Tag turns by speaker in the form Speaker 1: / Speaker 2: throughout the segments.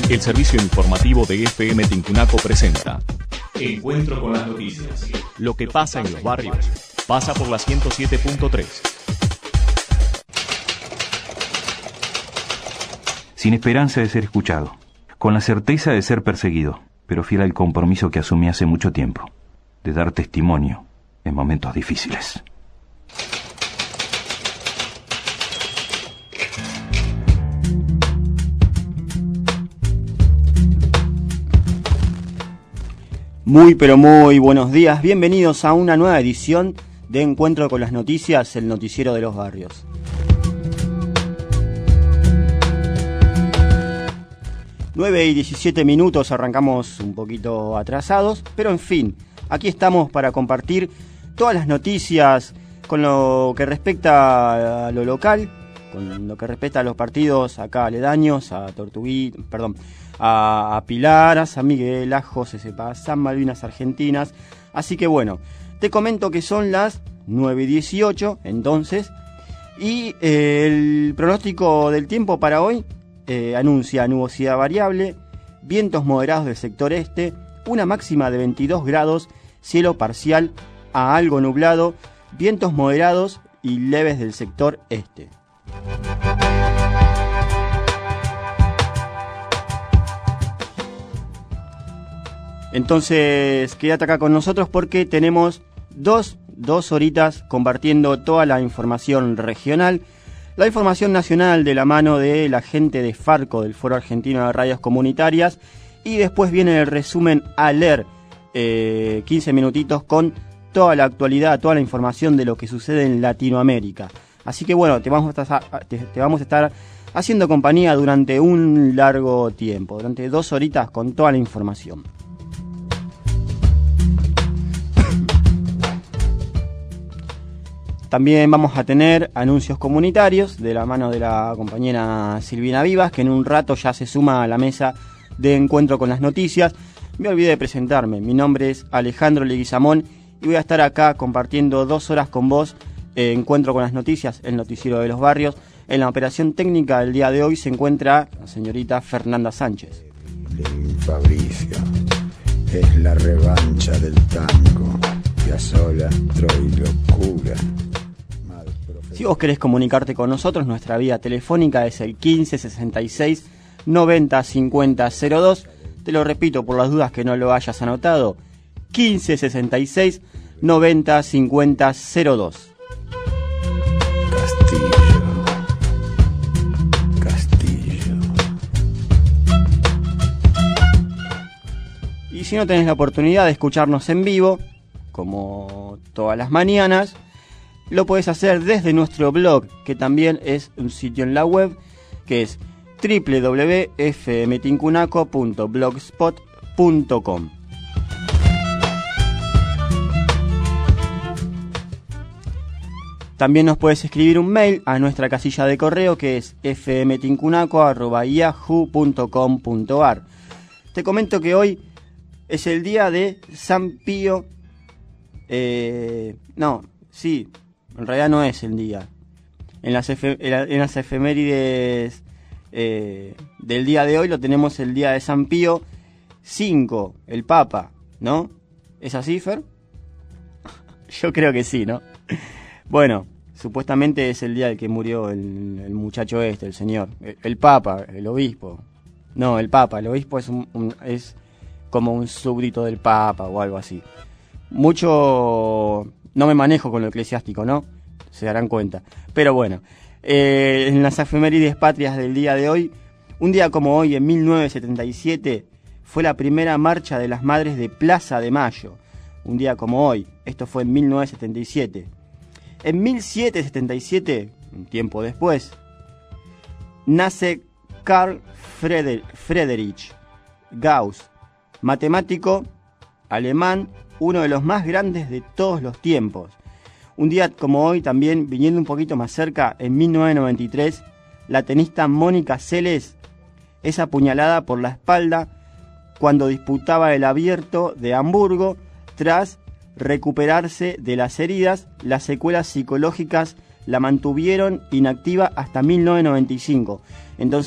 Speaker 1: El servicio informativo de FM Tincunaco presenta Encuentro con las noticias. Lo que pasa en los barrios pasa por la 107.3.
Speaker 2: Sin esperanza de ser escuchado, con la certeza de ser perseguido, pero fiel al compromiso que asumí hace mucho tiempo, de dar testimonio en momentos difíciles.
Speaker 3: Muy pero muy buenos días, bienvenidos a una nueva edición de Encuentro con las Noticias, el noticiero de los barrios. Nueve y 17 minutos, arrancamos un poquito atrasados, pero en fin, aquí estamos para compartir todas las noticias con lo que respecta a lo local, con lo que respecta a los partidos acá aledaños, a a Pilar, a San Miguel, a José Sepa, San Malvinas Argentinas. Así que bueno, te comento que son las 9:18 entonces, y el pronóstico del tiempo para hoy anuncia nubosidad variable, vientos moderados del sector este, una máxima de 22 grados, cielo parcial a algo nublado, vientos moderados y leves del sector este. Entonces, quédate acá con nosotros porque tenemos dos horitas compartiendo toda la información regional, la información nacional de la mano de la gente de Farco, del Foro Argentino de Radios Comunitarias, y después viene el resumen a leer, 15 minutitos con toda la actualidad, toda la información de lo que sucede en Latinoamérica. Así que bueno, te vamos a estar haciendo compañía durante un largo tiempo, durante 2 horitas con toda la información. También vamos a tener anuncios comunitarios de la mano de la compañera Silvina Vivas, que en un rato ya se suma a la mesa de Encuentro con las Noticias. Me olvidé de presentarme, mi nombre es Alejandro Leguizamón y voy a estar acá compartiendo 2 horas con vos, Encuentro con las Noticias, el noticiero de los barrios. En la operación técnica del día de hoy se encuentra la señorita Fernanda Sánchez.
Speaker 4: Fabricio, es la revancha del tango, Piazzolla, Troy, locura.
Speaker 3: Si vos querés comunicarte con nosotros, nuestra vía telefónica es el 15 66 90 50 02. Te lo repito por las dudas que no lo hayas anotado. 15 66 90 50 02.
Speaker 4: Castillo.
Speaker 3: Y si no tenés la oportunidad de escucharnos en vivo, como todas las mañanas, lo podés hacer desde nuestro blog, que también es un sitio en la web, que es www.fmtincunaco.blogspot.com. También nos puedes escribir un mail a nuestra casilla de correo, que es fmtincunaco@yahoo.com.ar. Te comento que hoy es el día de San Pío. En realidad no es el día. En las efemérides del día de hoy lo tenemos el día de San Pío V, el Papa, ¿no? ¿Es así, Fer? Yo creo que sí, ¿no? Bueno, supuestamente es el día del que murió el muchacho el señor. El Papa, el obispo. No, el Papa, el obispo es como un súbdito del Papa o algo así. No me manejo con lo eclesiástico, ¿no? Se darán cuenta. Pero bueno, en las efemérides patrias del día de hoy, un día como hoy, en 1977, fue la primera marcha de las Madres de Plaza de Mayo. Un día como hoy, esto fue en 1977. En 1777, un tiempo después, nace Carl Friedrich Gauss, matemático alemán, uno de los más grandes de todos los tiempos. Un día como hoy, también viniendo un poquito más cerca, en 1993, la tenista Mónica Seles es apuñalada por la espalda cuando disputaba el Abierto de Hamburgo. Tras recuperarse de las heridas, las secuelas psicológicas la mantuvieron inactiva hasta 1995. Entonces,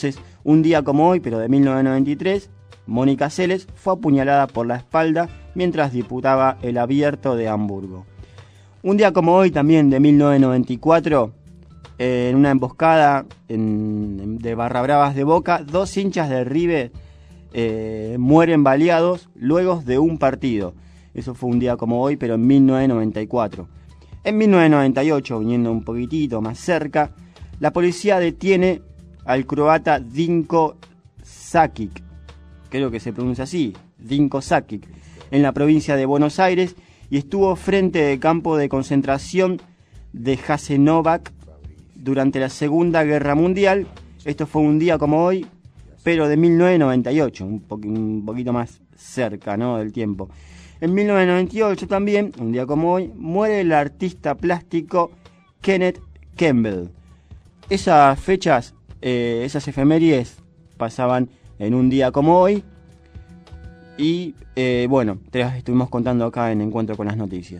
Speaker 3: Un día como hoy, pero de 1993, Mónica Seles fue apuñalada por la espalda mientras disputaba el Abierto de Hamburgo. Un día como hoy, también de 1994, en una emboscada de Barra Bravas de Boca, 2 hinchas de River mueren baleados luego de un partido. Eso fue un día como hoy, pero en 1994. En 1998, viniendo un poquitito más cerca, la policía detiene al croata Dinko Sakic, creo que se pronuncia así, Dinko Sakic, en la provincia de Buenos Aires, y estuvo frente al campo de concentración de Jasenovac durante la Segunda Guerra Mundial. Esto fue un día como hoy, pero de 1998, un poquito más cerca, ¿no?, del tiempo. En 1998 también, un día como hoy, muere el artista plástico Kenneth Campbell. Esas fechas, esas efemérides pasaban en un día como hoy. Y bueno, te las estuvimos contando acá en Encuentro con las Noticias.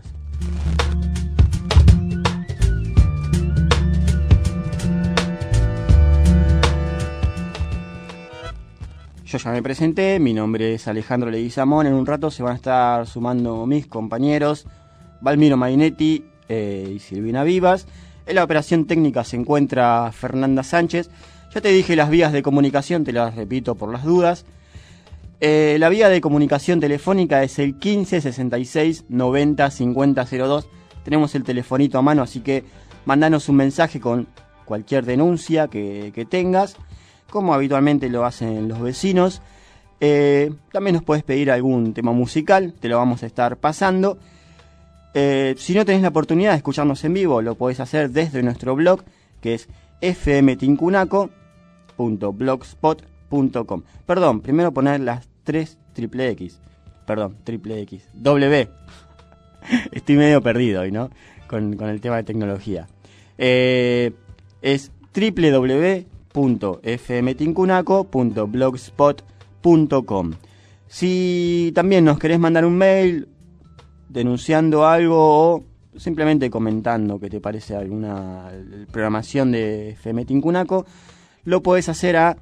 Speaker 3: Yo ya me presenté, mi nombre es Alejandro Leguizamón. En un rato se van a estar sumando mis compañeros Valmiro Marinetti y Silvina Vivas. En la operación técnica se encuentra Fernanda Sánchez. Ya te dije las vías de comunicación, te las repito por las dudas. La vía de comunicación telefónica es el 15 66 90 50 02. Tenemos el telefonito a mano, así que mandanos un mensaje con cualquier denuncia que tengas, como habitualmente lo hacen los vecinos. También nos puedes pedir algún tema musical, te lo vamos a estar pasando. Si no tenés la oportunidad de escucharnos en vivo, lo podés hacer desde nuestro blog, que es fmtincunaco.blogspot.com. Perdón, primero poner las 3 triple X. W. Estoy medio perdido hoy, ¿no? Con el tema de tecnología. Es www.fmtincunaco.blogspot.com. Si también nos querés mandar un mail denunciando algo o simplemente comentando qué te parece alguna programación de FM Tincunaco, lo podés hacer a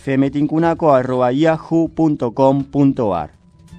Speaker 3: fmtincunaco@yahoo.com.ar.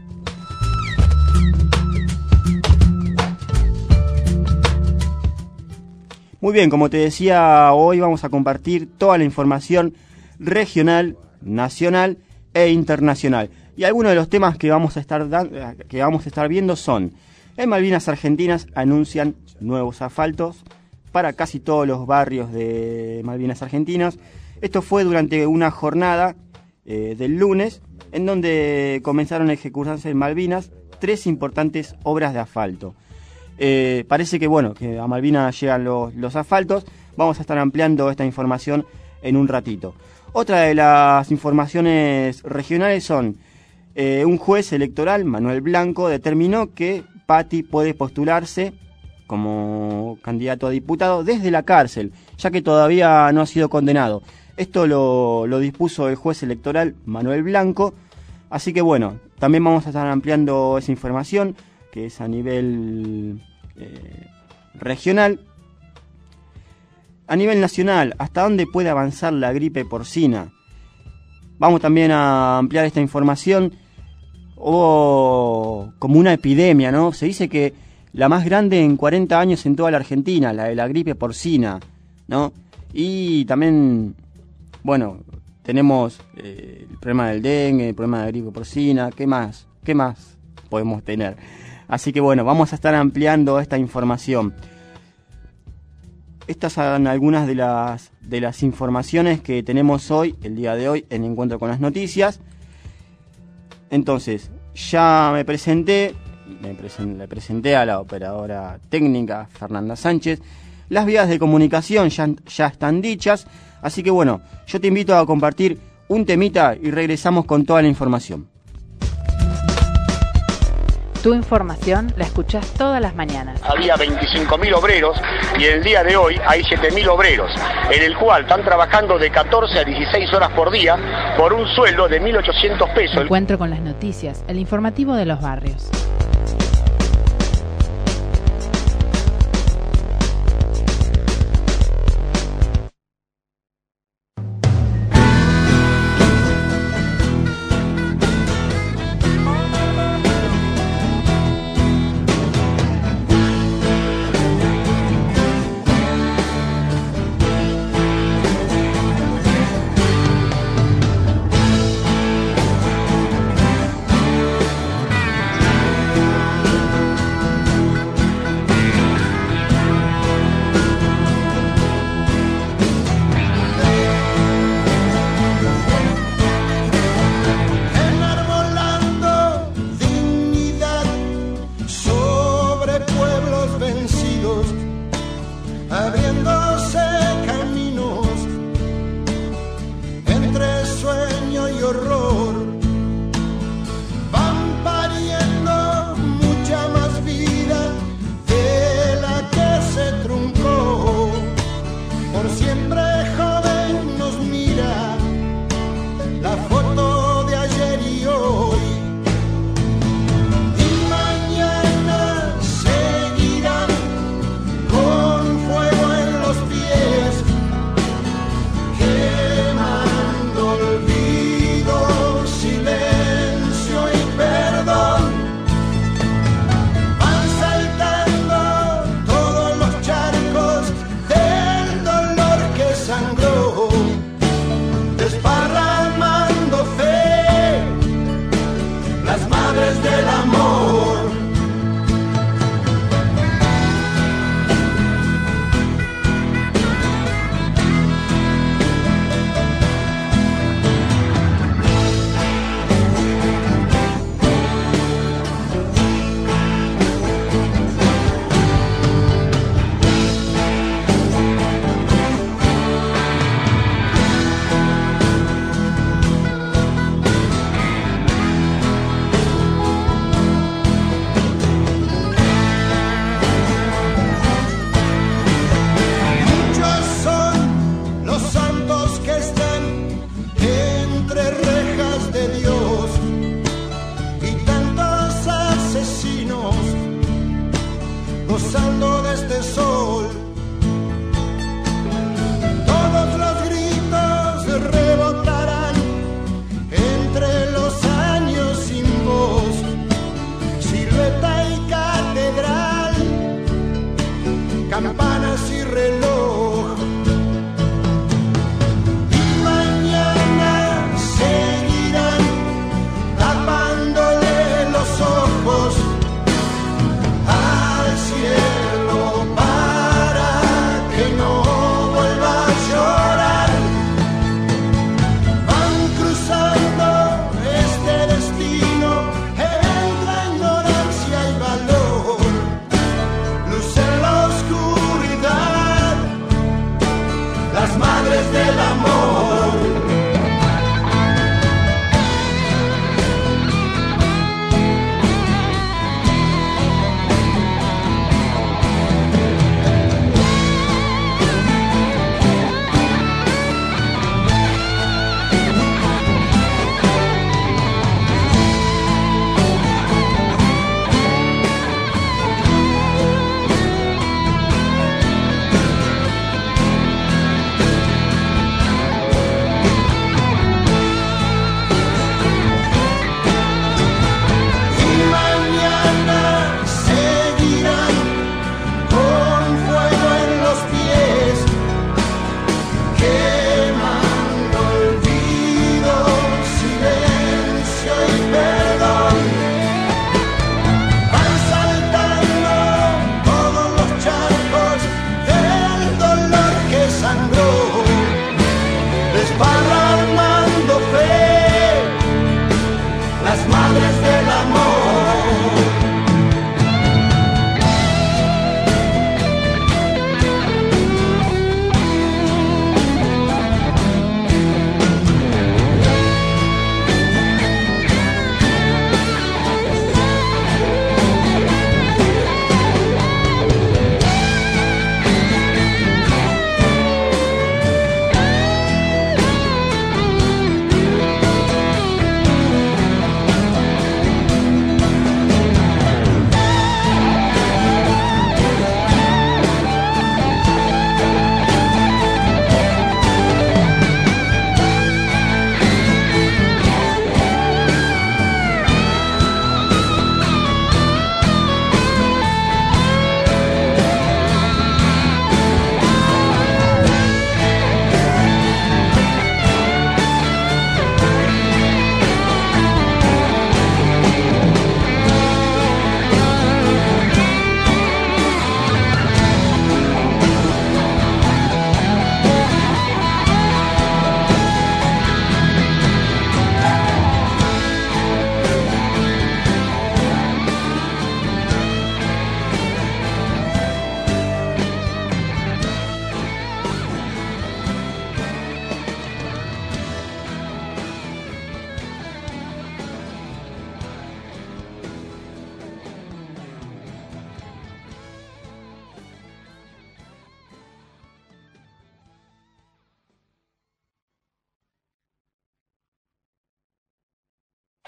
Speaker 3: Muy bien, como te decía, hoy vamos a compartir toda la información regional, nacional e internacional. Y algunos de los temas que vamos a estar viendo son: en Malvinas Argentinas anuncian nuevos asfaltos para casi todos los barrios de Malvinas Argentinas. Esto fue durante una jornada del lunes, en donde comenzaron a ejecutarse en Malvinas 3 importantes obras de asfalto. Parece que que a Malvinas llegan los asfaltos. Vamos a estar ampliando esta información en un ratito. Otra de las informaciones regionales son: un juez electoral, Manuel Blanco, determinó que Patti puede postularse como candidato a diputado desde la cárcel, ya que todavía no ha sido condenado. Esto lo dispuso el juez electoral Manuel Blanco. Así que también vamos a estar ampliando esa información, que es a nivel regional. A nivel nacional, ¿hasta dónde puede avanzar la gripe porcina? Vamos también a ampliar esta información. Hubo como una epidemia, ¿no? Se dice que la más grande en 40 años en toda la Argentina, la de la gripe porcina, ¿no? Y también, tenemos el problema del dengue, el problema de la gripe porcina. ¿Qué más podemos tener? Así que vamos a estar ampliando esta información. Estas son algunas de las informaciones que tenemos hoy, el día de hoy, en Encuentro con las Noticias. Entonces, ya le presenté a la operadora técnica, Fernanda Sánchez. Las vías de comunicación ya están dichas, así que yo te invito a compartir un temita y regresamos con toda la información.
Speaker 5: Tu información la escuchás todas las mañanas.
Speaker 6: Había 25.000 obreros y el día de hoy hay 7.000 obreros, en el cual están trabajando de 14 a 16 horas por día por un sueldo de 1.800 pesos.
Speaker 5: Encuentro con las noticias, el informativo de los barrios.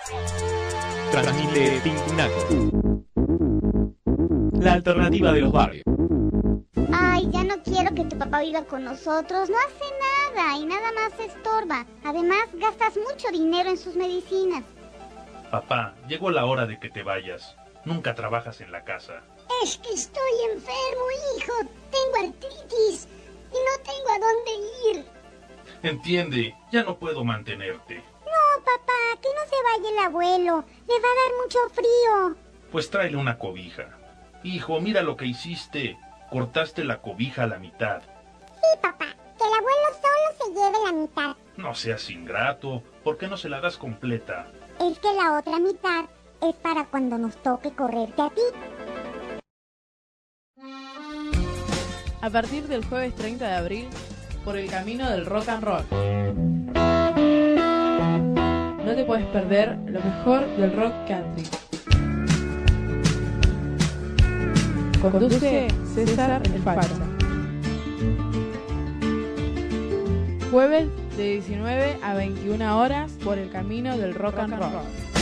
Speaker 1: Transmite Tincunaco, la alternativa de los barrios.
Speaker 7: Ay, ya no quiero que tu papá viva con nosotros. No hace nada y nada más estorba. Además, gastas mucho dinero en sus medicinas.
Speaker 8: Papá, llegó la hora de que te vayas. Nunca trabajas en la casa.
Speaker 7: Es que estoy enfermo, hijo. Tengo artritis y no tengo a dónde ir.
Speaker 8: Entiende, ya no puedo mantenerte.
Speaker 7: No, papá, que no se vaya el abuelo. Le va a dar mucho frío.
Speaker 8: Pues tráele una cobija. Hijo, mira lo que hiciste. Cortaste la cobija a la mitad.
Speaker 7: Sí, papá, que el abuelo solo se lleve la mitad.
Speaker 8: No seas ingrato. ¿Por qué no se la das completa?
Speaker 7: Es que la otra mitad es para cuando nos toque correrte a ti.
Speaker 9: A partir del jueves 30 de abril, por el camino del rock and roll. No te puedes perder lo mejor del rock country. Conduce César El Facha. Jueves de 19 a 21 horas por el camino del rock and roll.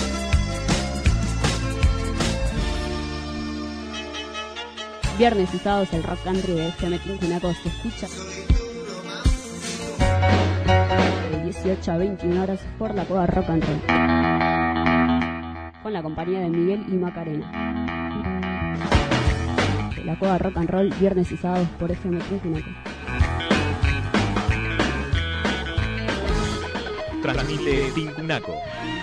Speaker 10: Viernes y sábados el rock country de FM Tincunaco se escucha de 18 a 21 horas por la Cueva Rock and Roll con la compañía de Miguel y Macarena. La Cueva Rock and Roll viernes y sábados por FM Tincunaco.
Speaker 1: Transmite Tincunaco,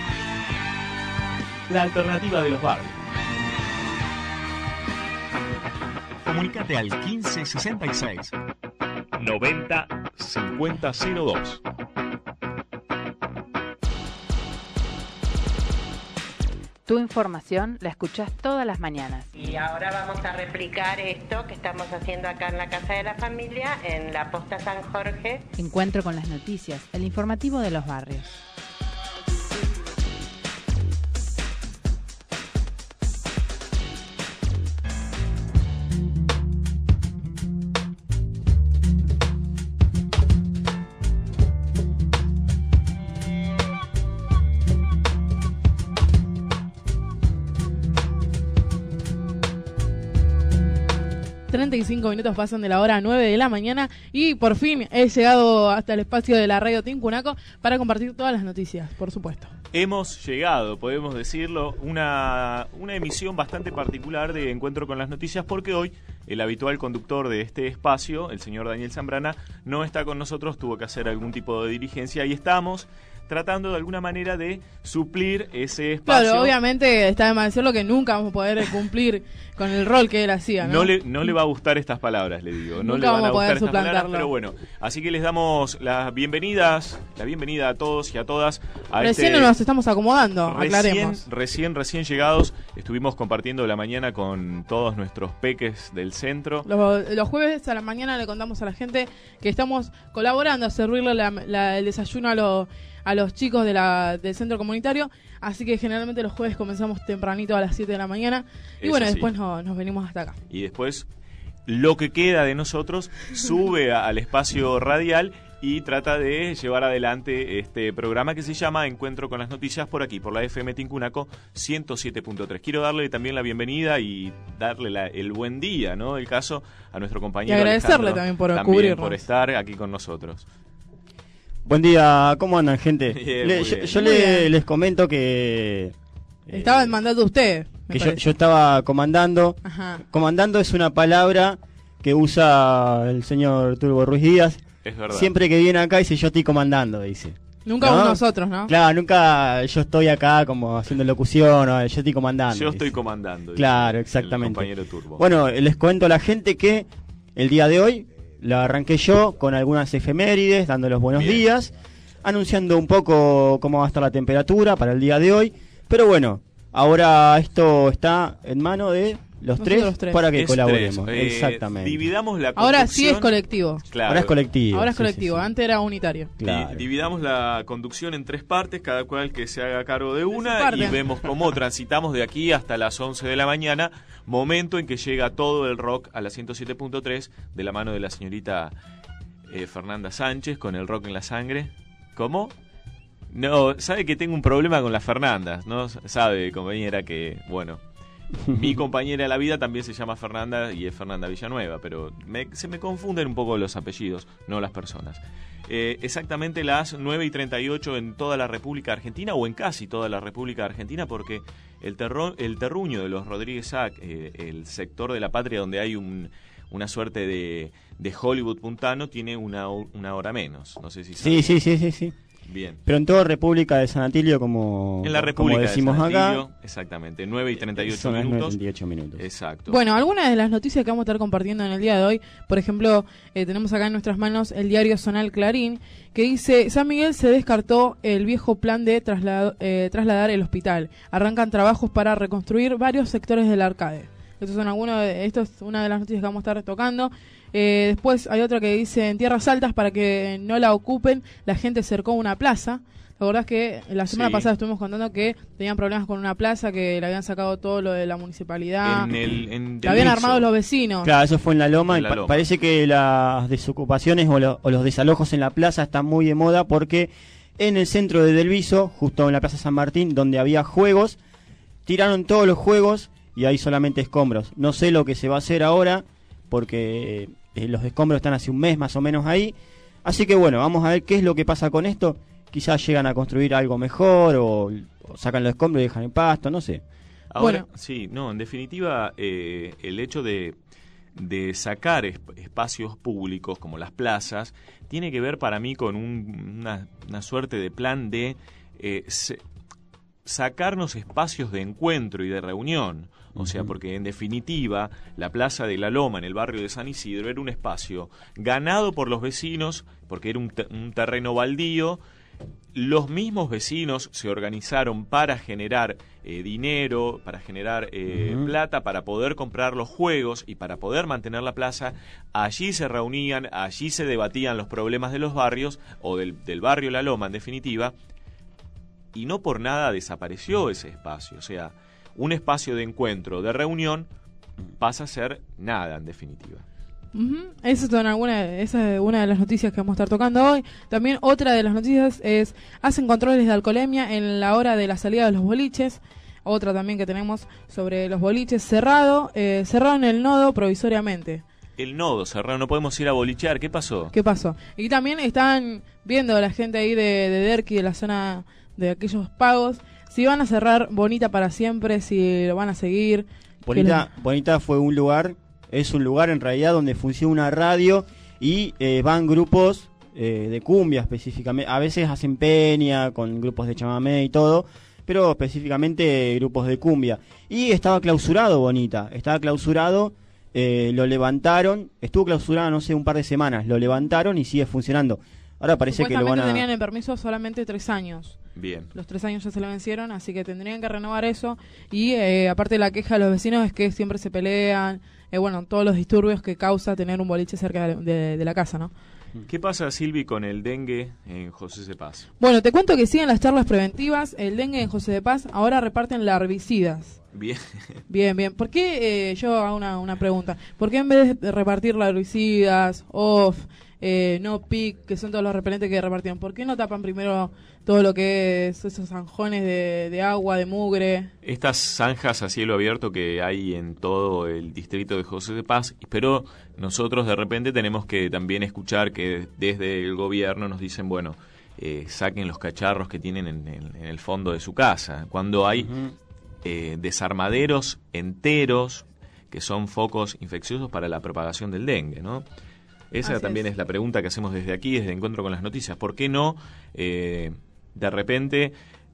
Speaker 1: la alternativa de los barrios. Comunícate al 1566 90 5002.
Speaker 5: Tu información la escuchás todas las mañanas.
Speaker 11: Y ahora vamos a replicar esto que estamos haciendo acá en la Casa de la Familia, en la Posta San Jorge.
Speaker 5: Encuentro con las noticias, el informativo de los barrios.
Speaker 9: Minutos pasan de la hora 9 de la mañana y por fin he llegado hasta el espacio de la radio Tincunaco para compartir todas las noticias, por supuesto.
Speaker 1: Hemos llegado, podemos decirlo, una emisión bastante particular de Encuentro con las Noticias, porque hoy el habitual conductor de este espacio, el señor Daniel Zambrana, no está con nosotros, tuvo que hacer algún tipo de diligencia y estamos tratando de alguna manera de suplir ese espacio.
Speaker 9: Claro, obviamente está de más decirlo que nunca vamos a poder cumplir con el rol que él hacía, ¿no?
Speaker 1: No le va a gustar estas palabras, le digo. No
Speaker 9: nunca
Speaker 1: le van a
Speaker 9: poder
Speaker 1: gustar estas palabras,
Speaker 9: suplantarlo.
Speaker 1: pero bueno. Así que les damos la bienvenida a todos y a todas.
Speaker 9: Recién nos estamos acomodando, aclaremos.
Speaker 1: Recién llegados, estuvimos compartiendo la mañana con todos nuestros peques del centro.
Speaker 9: Los jueves a la mañana le contamos a la gente que estamos colaborando a servirle el desayuno a los chicos del centro comunitario, así que generalmente los jueves comenzamos tempranito a las 7 de la mañana y bueno, después nos venimos hasta acá.
Speaker 1: Y después lo que queda de nosotros sube al espacio radial y trata de llevar adelante este programa que se llama Encuentro con las Noticias por aquí, por la FM Tincunaco 107.3. Quiero darle también la bienvenida y darle el buen día, ¿no? El caso a nuestro compañero
Speaker 9: y agradecerle
Speaker 1: Alejandro,
Speaker 9: también cubrirnos,
Speaker 1: por estar aquí con nosotros.
Speaker 3: Buen día, ¿cómo andan, gente?
Speaker 1: Bien,
Speaker 3: yo les comento que...
Speaker 9: estaba en mandato usted.
Speaker 3: Que yo estaba comandando.
Speaker 9: Ajá.
Speaker 3: Comandando es una palabra que usa el señor Turbo Ruiz Díaz.
Speaker 1: Es verdad.
Speaker 3: Siempre que viene acá dice yo estoy comandando, dice.
Speaker 9: Nunca
Speaker 3: ¿no?
Speaker 9: nosotros, ¿no?
Speaker 3: Claro, nunca yo estoy acá como haciendo locución, o yo estoy comandando.
Speaker 1: Yo
Speaker 3: dice.
Speaker 1: estoy comandando.
Speaker 3: Claro, exactamente.
Speaker 1: El compañero Turbo.
Speaker 3: Bueno, les cuento a la gente que el día de hoy la arranqué yo con algunas efemérides, dando los buenos días, anunciando un poco cómo va a estar la temperatura para el día de hoy. Pero bueno, ahora esto está en mano de los tres para que colaboremos. Exactamente.
Speaker 1: Dividamos la
Speaker 9: ahora sí es colectivo.
Speaker 1: Claro.
Speaker 3: Ahora es colectivo.
Speaker 9: Ahora es colectivo, sí. Antes era unitario.
Speaker 3: Claro.
Speaker 1: Dividamos la conducción en tres partes, cada cual que se haga cargo de una, y vemos cómo transitamos de aquí hasta las 11 de la mañana, momento en que llega todo el rock a la 107.3 de la mano de la señorita Fernanda Sánchez con el rock en la sangre. ¿Cómo? No, sabe que tengo un problema con las Fernandas, ¿no? Sabe, compañera, que, bueno, mi compañera de la vida también se llama Fernanda y es Fernanda Villanueva, pero se me confunden un poco los apellidos, no las personas. Exactamente las 9:38 en toda la República Argentina, o en casi toda la República Argentina, porque el terruño de los Rodríguez Sack, el sector de la patria donde hay una suerte de Hollywood puntano, tiene una hora menos. No sé si sabe.
Speaker 3: Sí.
Speaker 1: Bien.
Speaker 3: Pero en toda República de San Atilio, como
Speaker 1: en la República
Speaker 3: decimos
Speaker 1: de San Atilio,
Speaker 3: acá,
Speaker 1: exactamente, 9:38
Speaker 3: son las
Speaker 1: minutos.
Speaker 3: 9:38 minutos.
Speaker 1: Exacto.
Speaker 9: Bueno, algunas de las noticias que vamos a estar compartiendo en el día de hoy, por ejemplo, tenemos acá en nuestras manos el diario Zonal Clarín, que dice: San Miguel se descartó el viejo plan de trasladar el hospital. Arrancan trabajos para reconstruir varios sectores del Arcade. Esto es una de las noticias que vamos a estar tocando. Después hay otra que dice: en Tierras Altas, para que no la ocupen, la gente cercó una plaza. La verdad es que la semana pasada estuvimos contando que tenían problemas con una plaza, que le habían sacado todo lo de la municipalidad. La habían armado los vecinos.
Speaker 3: Claro, eso fue en La Loma.
Speaker 1: En La Loma.
Speaker 3: Parece que las desocupaciones o los desalojos en la plaza están muy de moda, porque en el centro de Delviso, justo en la Plaza San Martín, donde había juegos, tiraron todos los juegos y hay solamente escombros. No sé lo que se va a hacer ahora, porque los escombros están hace un mes más o menos ahí. Así que bueno, vamos a ver qué es lo que pasa con esto. Quizás llegan a construir algo mejor, o sacan los escombros y dejan en pasto, no sé.
Speaker 1: Ahora, sí, no, en definitiva, el hecho de sacar espacios públicos como las plazas tiene que ver para mí con una suerte de plan de sacarnos espacios de encuentro y de reunión. O sea, porque en definitiva la Plaza de la Loma en el barrio de San Isidro era un espacio ganado por los vecinos, porque era un terreno baldío. Los mismos vecinos se organizaron para generar dinero, para generar plata, para poder comprar los juegos y para poder mantener la plaza. Allí se reunían, allí se debatían los problemas de los barrios, o del barrio La Loma en definitiva, y no por nada desapareció ese espacio. O sea, un espacio de encuentro, de reunión, pasa a ser nada en definitiva.
Speaker 9: Esa es una de las noticias que vamos a estar tocando hoy. También otra de las noticias es: hacen controles de alcoholemia en la hora de la salida de los boliches. Otra también que tenemos sobre los boliches: cerraron el nodo provisoriamente.
Speaker 1: El nodo cerrado, no podemos ir a bolichear. ¿Qué pasó? Y también están viendo a la gente ahí de Derqui, de la zona de aquellos pagos, si van a cerrar Bonita para siempre, si lo van a seguir.
Speaker 3: Bonita fue un lugar, es un lugar en realidad donde funciona una radio y van grupos de cumbia específicamente. A veces hacen peña con grupos de chamamé y todo, pero específicamente grupos de cumbia. Y estaba clausurado Bonita, lo levantaron, estuvo clausurado no sé, un par de semanas, lo levantaron y sigue funcionando. Ahora parece que lo van a...
Speaker 9: tenían el permiso solamente 3 años.
Speaker 1: Bien.
Speaker 9: Los 3 años ya se lo vencieron, así que tendrían que renovar eso. Y aparte la queja de los vecinos es que siempre se pelean, todos los disturbios que causa tener un boliche cerca de la casa, ¿no?
Speaker 1: ¿Qué pasa, Silvi, con el dengue en José de Paz?
Speaker 9: Bueno, te cuento que siguen las charlas preventivas. El dengue en José de Paz ahora reparten larvicidas. Bien. ¿Por qué, yo hago una pregunta, ¿por qué en vez de repartir larvicidas, no pic, que son todos los repelentes que repartieron, por qué no tapan primero todo lo que es esos zanjones de agua, de mugre?
Speaker 1: Estas zanjas a cielo abierto que hay en todo el distrito de José de Paz, pero nosotros de repente tenemos que también escuchar que desde el gobierno nos dicen, saquen los cacharros que tienen en el fondo de su casa, cuando hay desarmaderos enteros que son focos infecciosos para la propagación del dengue, ¿no? Esa también es la pregunta que hacemos desde aquí, desde Encuentro con las Noticias. ¿Por qué no, de repente,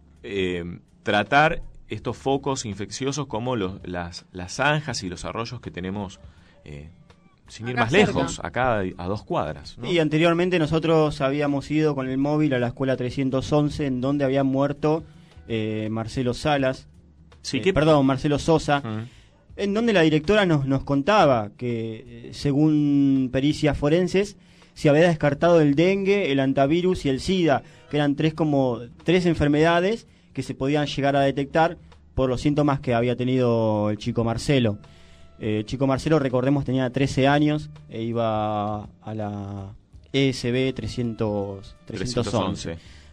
Speaker 1: tratar estos focos infecciosos como las zanjas y los arroyos que tenemos, sin ir más lejos, acá a 2 cuadras, ¿no?
Speaker 3: Y anteriormente nosotros habíamos ido con el móvil a la escuela 311, en donde había muerto Marcelo Salas, Marcelo Sosa, en donde la directora nos contaba que, según pericias forenses, se había descartado el dengue, el antivirus y el SIDA, que eran 3 enfermedades que se podían llegar a detectar por los síntomas que había tenido el chico Marcelo. El chico Marcelo, recordemos, tenía 13 años e iba a la ESB 311.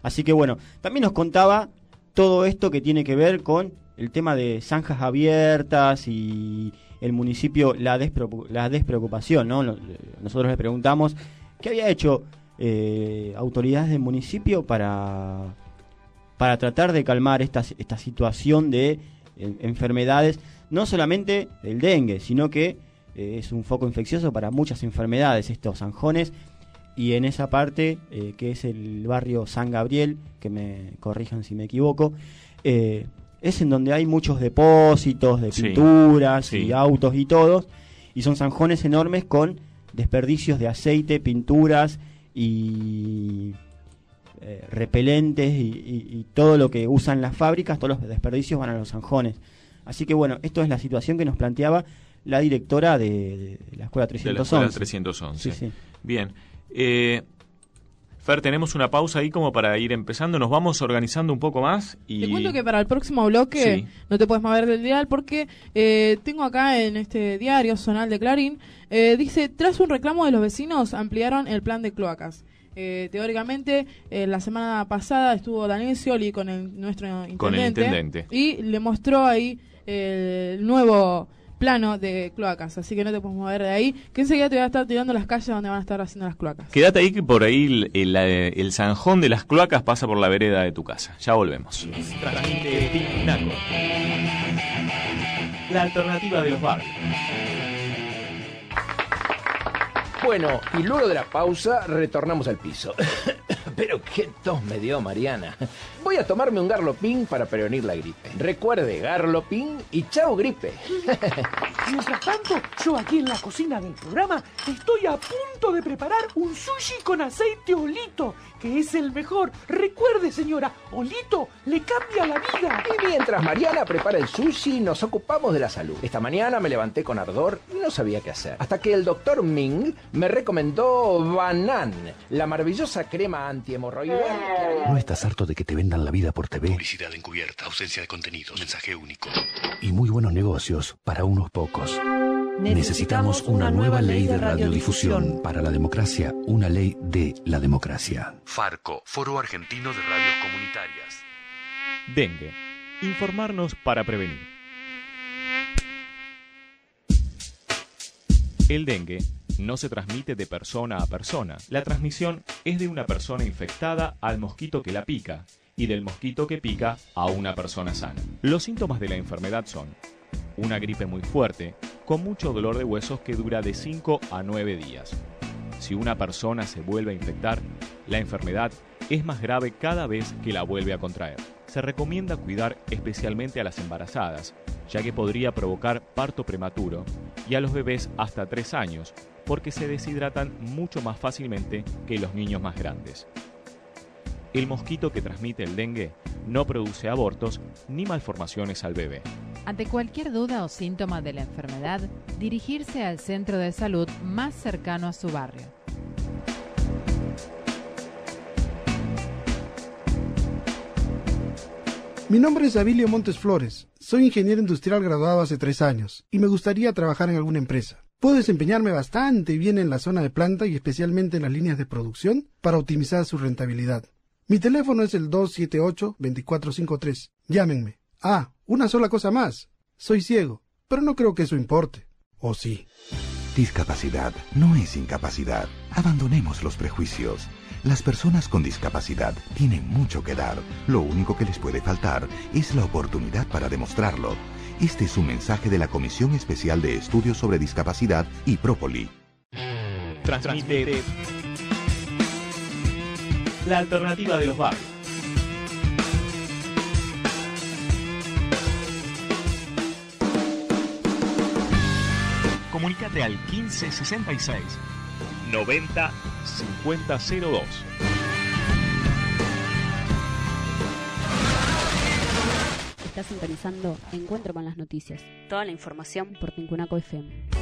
Speaker 3: Así que bueno, también nos contaba todo esto que tiene que ver con el tema de zanjas abiertas y el municipio, la despreocupación, ¿no? Nosotros le preguntamos qué había hecho autoridades del municipio para tratar de calmar esta situación de enfermedades, no solamente del dengue, sino que es un foco infeccioso para muchas enfermedades estos zanjones. Y en esa parte, que es el barrio San Gabriel, que me corrijan si me equivoco, es en donde hay muchos depósitos de pinturas y autos y todos, y son zanjones enormes con desperdicios de aceite, pinturas y repelentes y todo lo que usan las fábricas. Todos los desperdicios van a los zanjones. Así que bueno, esto es la situación que nos planteaba la directora de la Escuela 311.
Speaker 1: De la Escuela 311. Sí. Bien. Fer, tenemos una pausa ahí como para ir empezando. Nos vamos organizando un poco más. Y... Te
Speaker 9: cuento que para el próximo bloque no te puedes mover del dial porque tengo acá en este diario Zonal de Clarín, dice, tras un reclamo de los vecinos ampliaron el plan de cloacas. Teóricamente, la semana pasada estuvo Daniel Scioli con nuestro intendente y le mostró ahí el nuevo plano de cloacas, así que no te puedes mover de ahí, que enseguida te voy a estar tirando las calles donde van a estar haciendo las cloacas.
Speaker 1: Quédate ahí que por ahí el zanjón de las cloacas pasa por la vereda de tu casa. Ya volvemos. Transmite Tincunaco, la alternativa de los barrios.
Speaker 12: Bueno, y luego de la pausa retornamos al piso. Pero qué tos me dio Mariana. Voy a tomarme un Garlopín para prevenir la gripe. Recuerde, Garlopín y chao gripe.
Speaker 13: Mientras tanto, yo aquí en la cocina del programa estoy a punto de preparar un sushi con aceite Olito, que es el mejor. Recuerde, señora, Olito le cambia la vida.
Speaker 12: Y mientras Mariana prepara el sushi, nos ocupamos de la salud. Esta mañana me levanté con ardor y no sabía qué hacer. Hasta que el doctor Ming me recomendó Banan, la maravillosa crema antihemorroidal.
Speaker 14: ¿No estás harto de que te vendan la vida por TV?
Speaker 15: Publicidad encubierta, ausencia de contenidos, mensaje único.
Speaker 14: Y muy buenos negocios para unos pocos. Necesitamos una nueva ley de radiodifusión. Para la democracia, una ley de la democracia.
Speaker 15: Farco, Foro Argentino de Radios Comunitarias.
Speaker 1: Dengue. Informarnos para prevenir. El dengue no se transmite de persona a persona. La transmisión es de una persona infectada al mosquito que la pica y del mosquito que pica a una persona sana. Los síntomas de la enfermedad son una gripe muy fuerte, con mucho dolor de huesos que dura de 5 a 9 días. Si una persona se vuelve a infectar, la enfermedad es más grave cada vez que la vuelve a contraer. Se recomienda cuidar especialmente a las embarazadas, ya que podría provocar parto prematuro, y a los bebés hasta 3 años, porque se deshidratan mucho más fácilmente que los niños más grandes. El mosquito que transmite el dengue no produce abortos ni malformaciones al bebé.
Speaker 5: Ante cualquier duda o síntoma de la enfermedad, dirigirse al centro de salud más cercano a su barrio.
Speaker 16: Mi nombre es Abilio Montes Flores. Soy ingeniero industrial graduado hace 3 años y me gustaría trabajar en alguna empresa. Puedo desempeñarme bastante bien en la zona de planta y especialmente en las líneas de producción para optimizar su rentabilidad. Mi teléfono es el 278-2453. Llámenme. Una sola cosa más. Soy ciego, pero no creo que eso importe. ¿O sí?
Speaker 17: Discapacidad no es incapacidad. Abandonemos los prejuicios. Las personas con discapacidad tienen mucho que dar. Lo único que les puede faltar es la oportunidad para demostrarlo. Este es un mensaje de la Comisión Especial de Estudios sobre Discapacidad y Própoli.
Speaker 1: Transmite la alternativa de los barrios. Comunícate al 1566 90 5002.
Speaker 10: Estás sintonizando Encuentro con las Noticias. Toda la información por Tincunaco FM.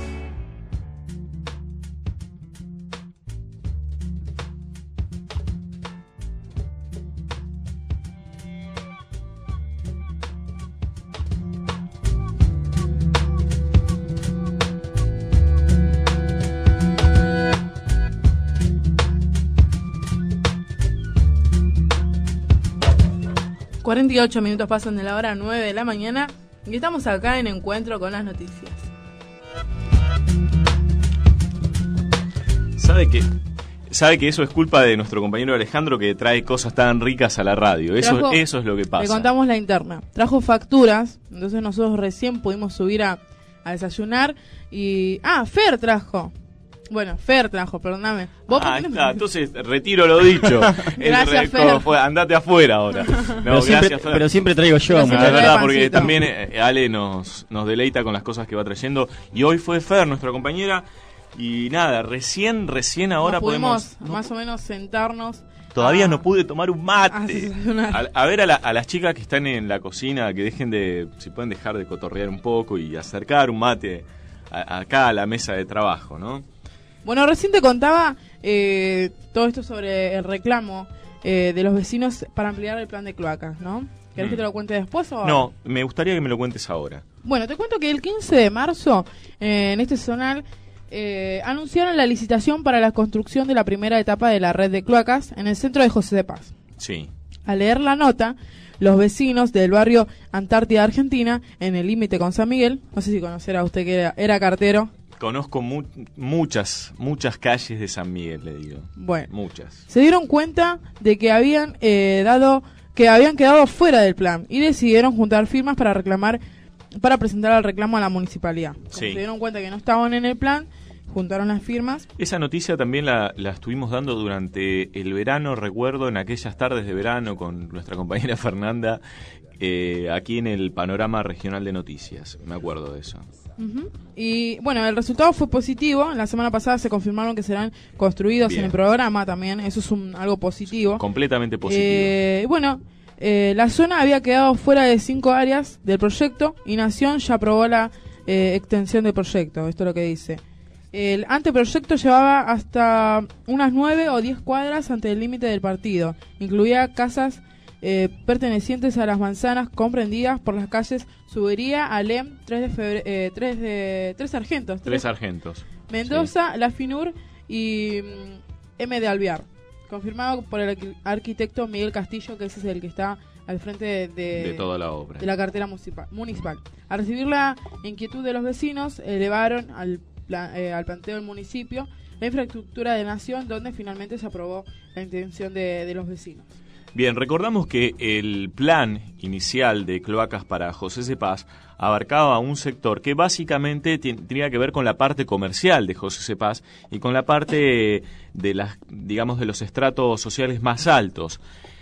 Speaker 9: 48 minutos pasan de la hora 9 de la mañana y estamos acá en Encuentro con las Noticias.
Speaker 1: ¿Sabe que eso es culpa de nuestro compañero Alejandro, que trae cosas tan ricas a la radio? Eso es lo que pasa.
Speaker 9: Le contamos la interna. Trajo facturas, entonces nosotros recién pudimos subir a desayunar y... Fer trajo. Bueno, Fer trajo, perdóname.
Speaker 1: Está, entonces retiro lo dicho.
Speaker 9: Gracias, Fer.
Speaker 1: Andate afuera ahora. No,
Speaker 3: pero siempre traigo yo.
Speaker 1: Es verdad, porque también Ale nos deleita con las cosas que va trayendo. Y hoy fue Fer, nuestra compañera. Y nada, recién ahora
Speaker 9: podemos más o menos sentarnos.
Speaker 1: Todavía no pude tomar un mate. A ver a las chicas que están en la cocina, que si pueden dejar de cotorrear un poco y acercar un mate acá a la mesa de trabajo, ¿no?
Speaker 9: Bueno, recién te contaba todo esto sobre el reclamo de los vecinos para ampliar el plan de cloacas, ¿no? ¿Querés que te lo cuente después o...?
Speaker 1: No, me gustaría que me lo cuentes ahora.
Speaker 9: Bueno, te cuento que el 15 de marzo, en este zonal, anunciaron la licitación para la construcción de la primera etapa de la red de cloacas en el centro de José de Paz.
Speaker 1: Sí.
Speaker 9: Al leer la nota, los vecinos del barrio Antártida Argentina, en el límite con San Miguel, no sé si conocerá usted que era cartero.
Speaker 1: Conozco muchas calles de San Miguel, le digo.
Speaker 9: Bueno,
Speaker 1: muchas.
Speaker 9: Se dieron cuenta de que habían quedado fuera del plan y decidieron juntar firmas para presentar el reclamo a la municipalidad. Como se dieron cuenta que no estaban en el plan, juntaron las firmas.
Speaker 1: Esa noticia también la estuvimos dando durante el verano, recuerdo, en aquellas tardes de verano con nuestra compañera Fernanda, aquí en el Panorama Regional de Noticias. Me acuerdo de eso.
Speaker 9: Y bueno, el resultado fue positivo. La semana pasada se confirmaron que serán construidos en el programa también. Eso es algo positivo.
Speaker 1: Completamente positivo.
Speaker 9: La zona había quedado fuera de 5 áreas del proyecto y Nación ya aprobó la extensión del proyecto. Esto es lo que dice. El anteproyecto llevaba hasta unas 9 o 10 cuadras ante el límite del partido. Incluía casas pertenecientes a las manzanas comprendidas por las calles Subería, Alem, 3 Sargentos, Mendoza, La Finur y M de Alvear, confirmado por el arquitecto Miguel Castillo, que ese es el que está al frente de
Speaker 1: toda la obra,
Speaker 9: de la cartera municipal. Al recibir la inquietud de los vecinos, elevaron al planteo del municipio la infraestructura de Nación, donde finalmente se aprobó la intención de los vecinos.
Speaker 1: Bien, recordamos que el plan inicial de cloacas para José de Paz abarcaba un sector que básicamente tenía que ver con la parte comercial de José de Paz y con la parte de los estratos sociales más altos.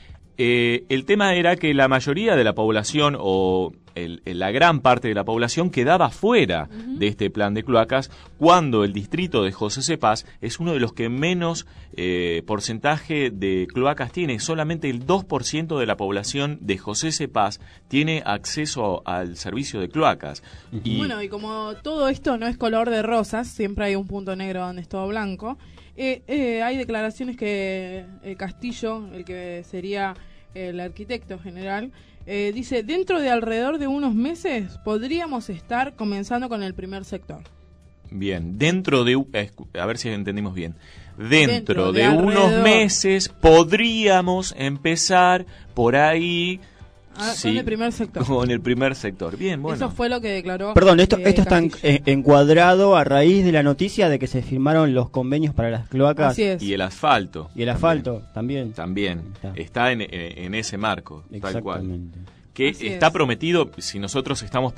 Speaker 1: El tema era que la mayoría de la población o la gran parte de la población quedaba fuera de este plan de cloacas, cuando el distrito de José de Paz es uno de los que menos porcentaje de cloacas tiene. Solamente el 2% de la población de José de Paz tiene acceso al servicio de cloacas.
Speaker 9: Bueno, y como todo esto no es color de rosas, siempre hay un punto negro donde es todo blanco, hay declaraciones que Castillo, el que sería el arquitecto general, dice: dentro de alrededor de unos meses podríamos estar comenzando con el primer sector.
Speaker 1: Bien, a ver si entendimos bien. Dentro de unos meses podríamos empezar por ahí.
Speaker 9: Con el primer sector.
Speaker 1: Con el primer sector. Bien, bueno.
Speaker 9: Eso fue lo que declaró.
Speaker 3: Perdón, esto está encuadrado a raíz de la noticia de que se firmaron los convenios para las cloacas.
Speaker 9: Así es.
Speaker 1: Y el asfalto.
Speaker 3: Y el asfalto también.
Speaker 1: También. Está en ese marco, tal cual. Que
Speaker 9: Así
Speaker 1: está
Speaker 9: es.
Speaker 1: prometido, si nosotros estamos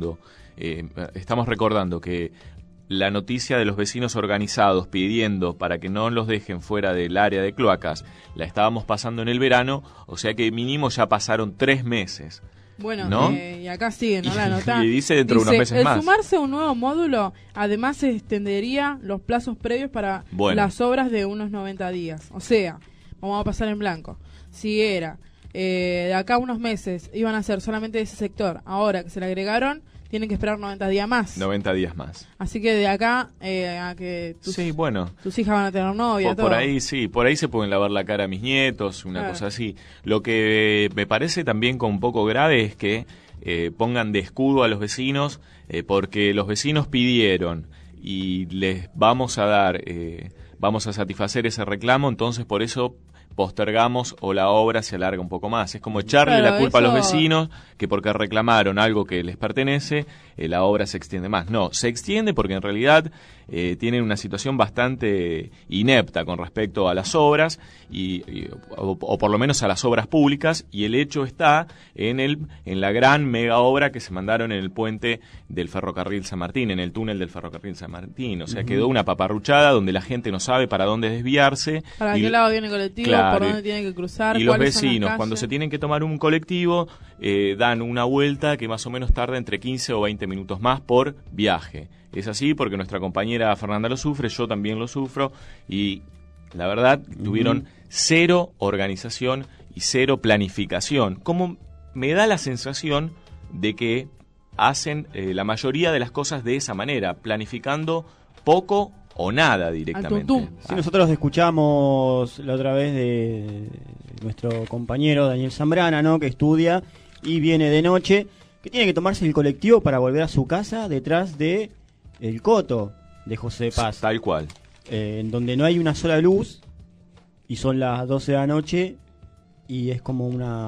Speaker 1: estamos recordando que la noticia de los vecinos organizados pidiendo para que no los dejen fuera del área de cloacas, la estábamos pasando en el verano, o sea que mínimo ya pasaron 3 meses.
Speaker 9: Bueno,
Speaker 1: ¿no?
Speaker 9: Y acá sigue, ¿no? La nota.
Speaker 1: Y dice dentro de unos meses más.
Speaker 9: El sumarse a un nuevo módulo, además se extendería los plazos previos para las obras de unos 90 días. O sea, vamos a pasar en blanco. Si era de acá a unos meses iban a ser solamente de ese sector, ahora que se le agregaron, tienen que esperar 90 días más.
Speaker 1: 90 días más.
Speaker 9: Así que de acá a que tus hijas van a tener novia.
Speaker 1: Por ahí se pueden lavar la cara a mis nietos, una cosa así. Lo que me parece también un poco grave es que pongan de escudo a los vecinos, porque los vecinos pidieron y les vamos a dar, vamos a satisfacer ese reclamo, entonces por eso postergamos o la obra se alarga un poco más. Es como echarle
Speaker 9: Pero
Speaker 1: la culpa a los
Speaker 9: eso-
Speaker 1: vecinos que porque reclamaron algo que les pertenece, la obra se extiende más. No, se extiende porque en realidad tienen una situación bastante inepta con respecto a las obras o por lo menos a las obras públicas, y el hecho está en la gran mega obra que se mandaron en el puente del ferrocarril San Martín, en el túnel del ferrocarril San Martín. O sea,
Speaker 9: Ujú.
Speaker 1: quedó una paparruchada donde la gente no sabe para dónde desviarse.
Speaker 9: ¿Para
Speaker 1: y-
Speaker 9: qué lado viene el colectivo?
Speaker 1: Claro,
Speaker 9: ¿Por dónde tiene que cruzar?
Speaker 1: y los
Speaker 9: ¿Cuáles son las
Speaker 1: vecinos,
Speaker 9: calles?
Speaker 1: cuando se tienen que tomar un colectivo, dan una vuelta que más o menos tarda entre 15 o 20 minutos más por viaje. Es así porque nuestra compañera Fernanda lo sufre, yo también lo sufro, y la verdad tuvieron cero organización y cero planificación. Como me da la sensación de que hacen la mayoría de las cosas de esa manera, planificando poco o nada directamente.
Speaker 3: Sí, nosotros escuchamos la otra vez de nuestro compañero Daniel Zambrana, ¿no? Que estudia y viene de noche, que tiene que tomarse el colectivo para volver a su casa detrás de el Coto de José Paz.
Speaker 1: Tal cual.
Speaker 3: En donde no hay una sola luz y son las 12 de la noche y es como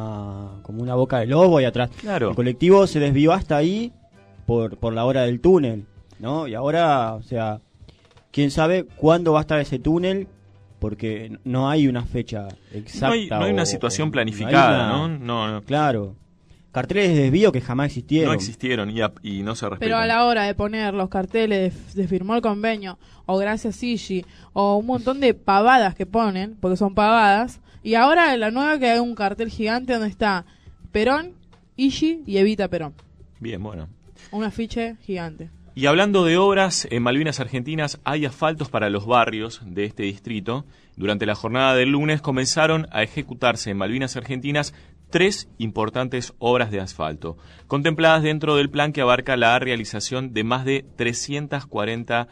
Speaker 3: una boca de lobo y atrás.
Speaker 1: Claro.
Speaker 3: El colectivo se desvió hasta ahí por la hora del túnel, ¿no? Y ahora, o sea, quién sabe cuándo va a estar ese túnel, porque no hay una fecha exacta.
Speaker 1: No hay una situación planificada,
Speaker 3: no hay
Speaker 1: ¿no? No.
Speaker 3: Claro. Carteles de desvío que jamás existieron.
Speaker 1: No existieron y no se respetan.
Speaker 9: Pero a la hora de poner los carteles, se firmó el convenio, o gracias Sigi, o un montón de pavadas que ponen, porque son pavadas, y ahora la nueva que hay un cartel gigante donde está Perón, Igi y Evita Perón.
Speaker 1: Bien, bueno.
Speaker 9: Un afiche gigante.
Speaker 1: Y hablando de obras, en Malvinas Argentinas hay asfaltos para los barrios de este distrito. Durante la jornada del lunes comenzaron a ejecutarse en Malvinas Argentinas 3 importantes obras de asfalto, contempladas dentro del plan que abarca la realización de más de 340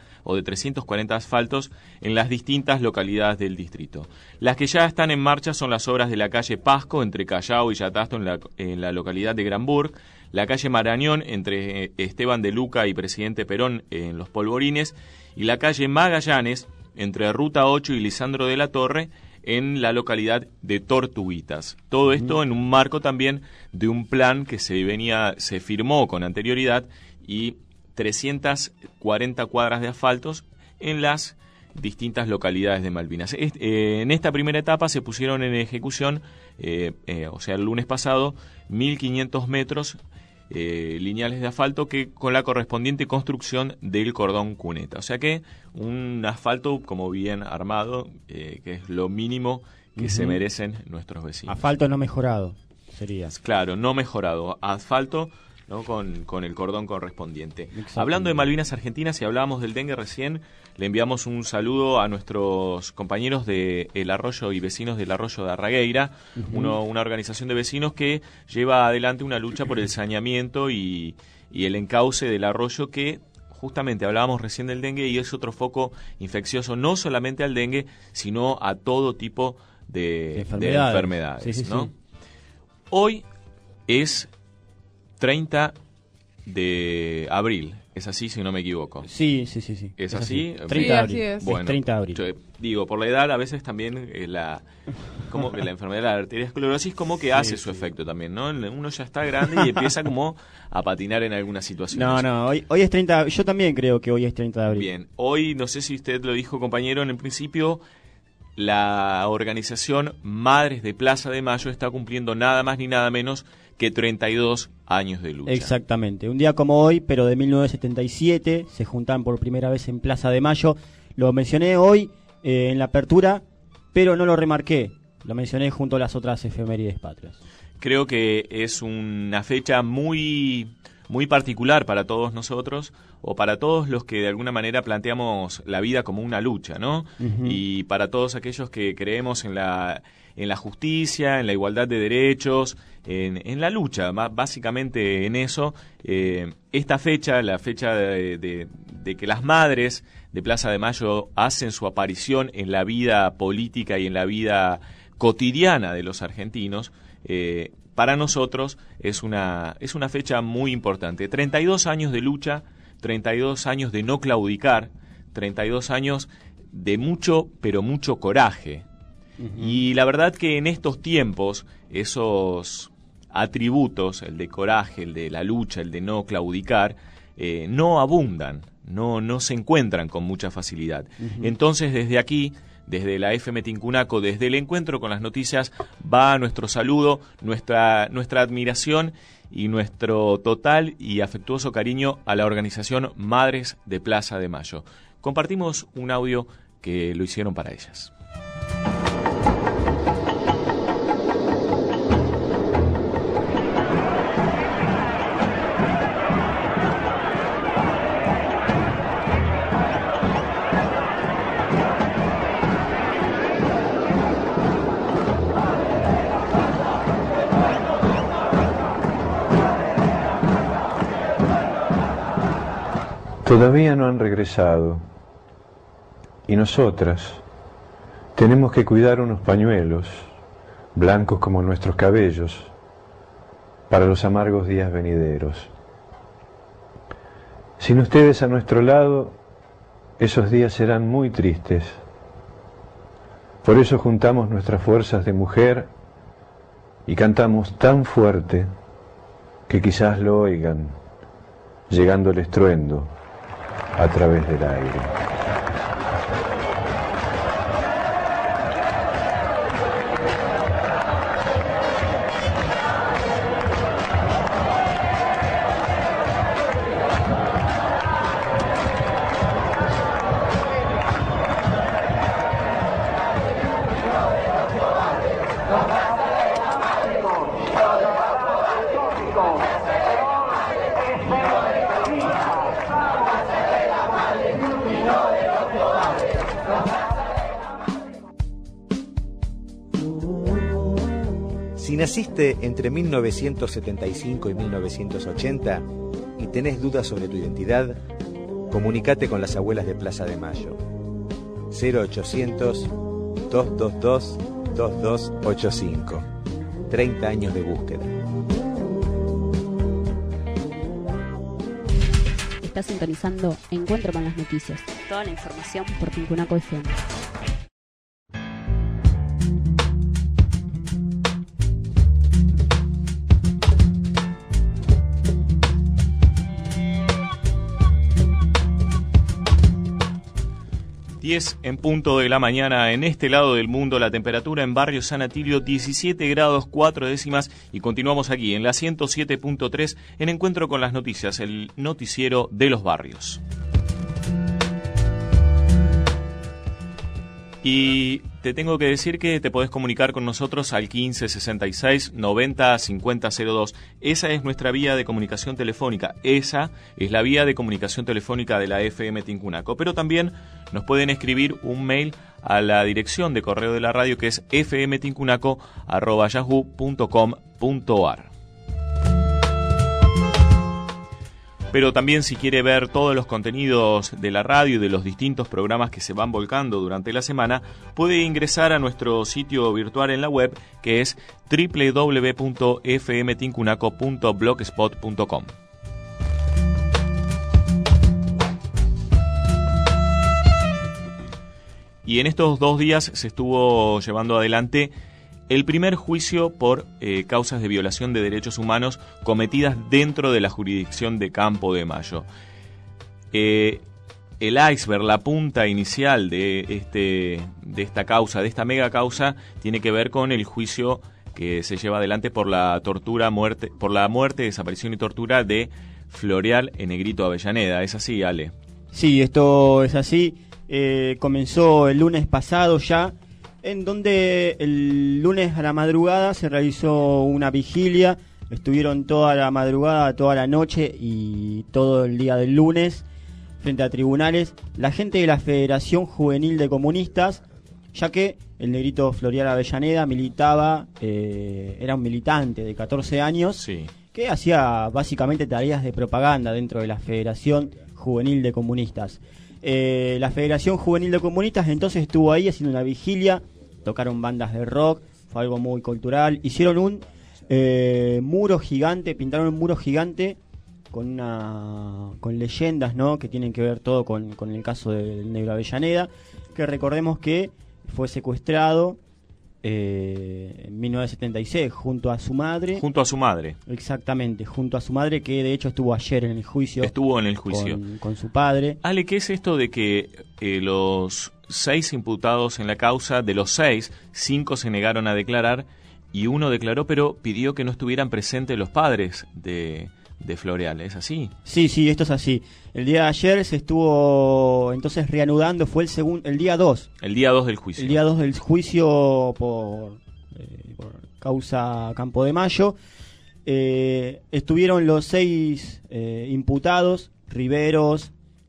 Speaker 1: asfaltos en las distintas localidades del distrito. Las que ya están en marcha son las obras de la calle Pasco entre Callao y Yatasto en la localidad de Granburg, la calle Marañón entre Esteban de Luca y Presidente Perón en Los Polvorines, y la calle Magallanes entre Ruta 8 y Lisandro de la Torre en la localidad de Tortuguitas. Todo esto en un marco también de un plan que se firmó con anterioridad, y 340 cuadras de asfaltos en las distintas localidades de Malvinas. En esta primera etapa se pusieron en ejecución, o sea, el lunes pasado, 1.500 metros lineales de asfalto, que con la correspondiente construcción del cordón cuneta. O sea que un asfalto como bien armado, que es lo mínimo que se merecen nuestros vecinos.
Speaker 3: Asfalto no mejorado sería.
Speaker 1: Claro, no mejorado. Asfalto, ¿no? con el cordón correspondiente. Hablando de Malvinas Argentinas, y hablábamos del dengue recién, le enviamos un saludo a nuestros compañeros de El Arroyo y vecinos del Arroyo de Arragueira, una organización de vecinos que lleva adelante una lucha por el saneamiento y el encauce del arroyo, que justamente hablábamos recién del dengue y es otro foco infeccioso, no solamente al dengue, sino a todo tipo de enfermedades.
Speaker 3: Sí, sí,
Speaker 1: ¿no?
Speaker 3: sí.
Speaker 1: Hoy es 30 de abril, es así si no me equivoco.
Speaker 3: Sí.
Speaker 1: ¿Es así?
Speaker 3: 30 de abril.
Speaker 9: Sí, así es.
Speaker 1: Bueno,
Speaker 3: Es 30 de abril.
Speaker 1: yo digo, por la edad a veces también como que la enfermedad de la arteriosclerosis como que hace su efecto también, ¿no? Uno ya está grande y empieza como a patinar en algunas situaciones.
Speaker 3: No, hoy es 30, yo también creo que hoy es 30 de abril.
Speaker 1: Bien, hoy, no sé si usted lo dijo, compañero, en el principio, la organización Madres de Plaza de Mayo está cumpliendo nada más ni nada menos que 32 años de lucha.
Speaker 3: Exactamente, un día como hoy, pero de 1977, se juntan por primera vez en Plaza de Mayo. Lo mencioné hoy en la apertura, pero no lo remarqué, lo mencioné junto a las otras efemérides patrias.
Speaker 1: Creo que es una fecha muy particular para todos nosotros, o para todos los que de alguna manera planteamos la vida como una lucha, ¿no? Y para todos aquellos que creemos en la justicia, en la igualdad de derechos, en la lucha, básicamente en eso. Esta fecha, la fecha de que las madres de Plaza de Mayo hacen su aparición en la vida política y en la vida cotidiana de los argentinos, para nosotros es una fecha muy importante. 32 años de lucha, 32 años de no claudicar, 32 años de mucho, pero mucho coraje. Y la verdad que en estos tiempos, esos atributos, el de coraje, el de la lucha, el de no claudicar, no abundan, no se encuentran con mucha facilidad. Entonces, desde aquí, desde la FM Tincunaco, desde el encuentro con las noticias, va nuestro saludo, nuestra admiración y nuestro total y afectuoso cariño a la organización Madres de Plaza de Mayo. Compartimos un audio que lo hicieron para ellas.
Speaker 18: Todavía no han regresado y nosotras tenemos que cuidar unos pañuelos, blancos como nuestros cabellos, para los amargos días venideros. Sin ustedes a nuestro lado, esos días serán muy tristes. Por eso juntamos nuestras fuerzas de mujer y cantamos tan fuerte que quizás lo oigan, llegando el estruendo a través del aire.
Speaker 19: Si naciste entre 1975 y 1980 y tenés dudas sobre tu identidad, comunicate con las abuelas de Plaza de Mayo. 0800-222-2285. 30 años de búsqueda.
Speaker 10: Estás sintonizando Encuentro con las Noticias. Toda la información por Tincunaco FM.
Speaker 1: En punto de la mañana en este lado del mundo, la temperatura en Barrio San Atilio 17 grados 4 décimas y continuamos aquí en la 107.3 en Encuentro con las Noticias, el noticiero de los barrios. Y te tengo que decir que te podés comunicar con nosotros al 15 66 90 50 02. Esa es nuestra vía de comunicación telefónica. Esa es la vía de comunicación telefónica de la FM Tincunaco. Pero también nos pueden escribir un mail a la dirección de correo de la radio que es fmtincunaco@yahoo.com.ar. Pero también si quiere ver todos los contenidos de la radio y de los distintos programas que se van volcando durante la semana, puede ingresar a nuestro sitio virtual en la web que es www.fmtincunaco.blogspot.com. Y en estos 2 días se estuvo llevando adelante el primer juicio por causas de violación de derechos humanos cometidas dentro de la jurisdicción de Campo de Mayo. El iceberg, la punta inicial de esta causa, de esta mega causa, tiene que ver con el juicio que se lleva adelante por la muerte, desaparición y tortura de Floreal Negrito Avellaneda. ¿Es así, Ale?
Speaker 3: Sí, esto es así. Comenzó el lunes pasado ya, en donde el lunes a la madrugada se realizó una vigilia. Estuvieron toda la madrugada, toda la noche y todo el día del lunes frente a tribunales la gente de la Federación Juvenil de Comunistas, ya que el negrito Floreal Avellaneda militaba, era un militante de 14 años, sí, que hacía básicamente tareas de propaganda dentro de la Federación Juvenil de Comunistas. La Federación Juvenil de Comunistas entonces estuvo ahí haciendo una vigilia, tocaron bandas de rock, fue algo muy cultural, hicieron un muro gigante, pintaron un muro gigante con leyendas, ¿no?, que tienen que ver todo con el caso del negro Avellaneda, que recordemos que fue secuestrado en 1976 junto a su madre.
Speaker 1: Junto a su madre.
Speaker 3: Exactamente, junto a su madre, que de hecho estuvo ayer en el juicio.
Speaker 1: Estuvo en el juicio.
Speaker 3: Con su padre.
Speaker 1: Ale, ¿qué es esto de que los 6 imputados en la causa, de los 6, 5 se negaron a declarar y uno declaró, pero pidió que no estuvieran presentes los padres de Floreal? ¿Es así?
Speaker 3: Sí, esto es así. El día de ayer se estuvo entonces reanudando, fue el día 2.
Speaker 1: El día 2 del juicio.
Speaker 3: El día 2 del juicio por causa Campo de Mayo. Estuvieron los 6 imputados, Riveros,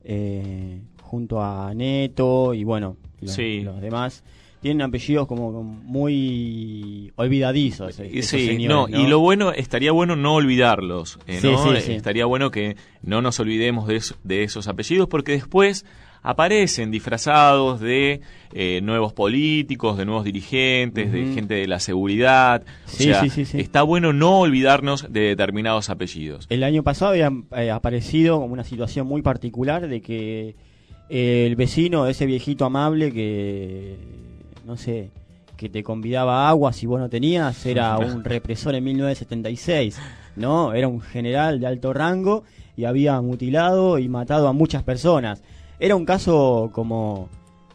Speaker 3: junto a Neto y bueno, los demás. Tienen apellidos como muy olvidadizos. Señores, ¿no?
Speaker 1: Y lo bueno, estaría bueno no olvidarlos, ¿no?
Speaker 3: Sí.
Speaker 1: Estaría bueno que no nos olvidemos de esos apellidos, porque después aparecen disfrazados de nuevos políticos, de nuevos dirigentes, de gente de la seguridad.
Speaker 3: Sí.
Speaker 1: Está bueno no olvidarnos de determinados apellidos.
Speaker 3: El año pasado había aparecido como una situación muy particular de que el vecino, ese viejito amable que no sé, que te convidaba agua si vos no tenías, era un represor en 1976, ¿no? Era un general de alto rango y había mutilado y matado a muchas personas. Era un caso como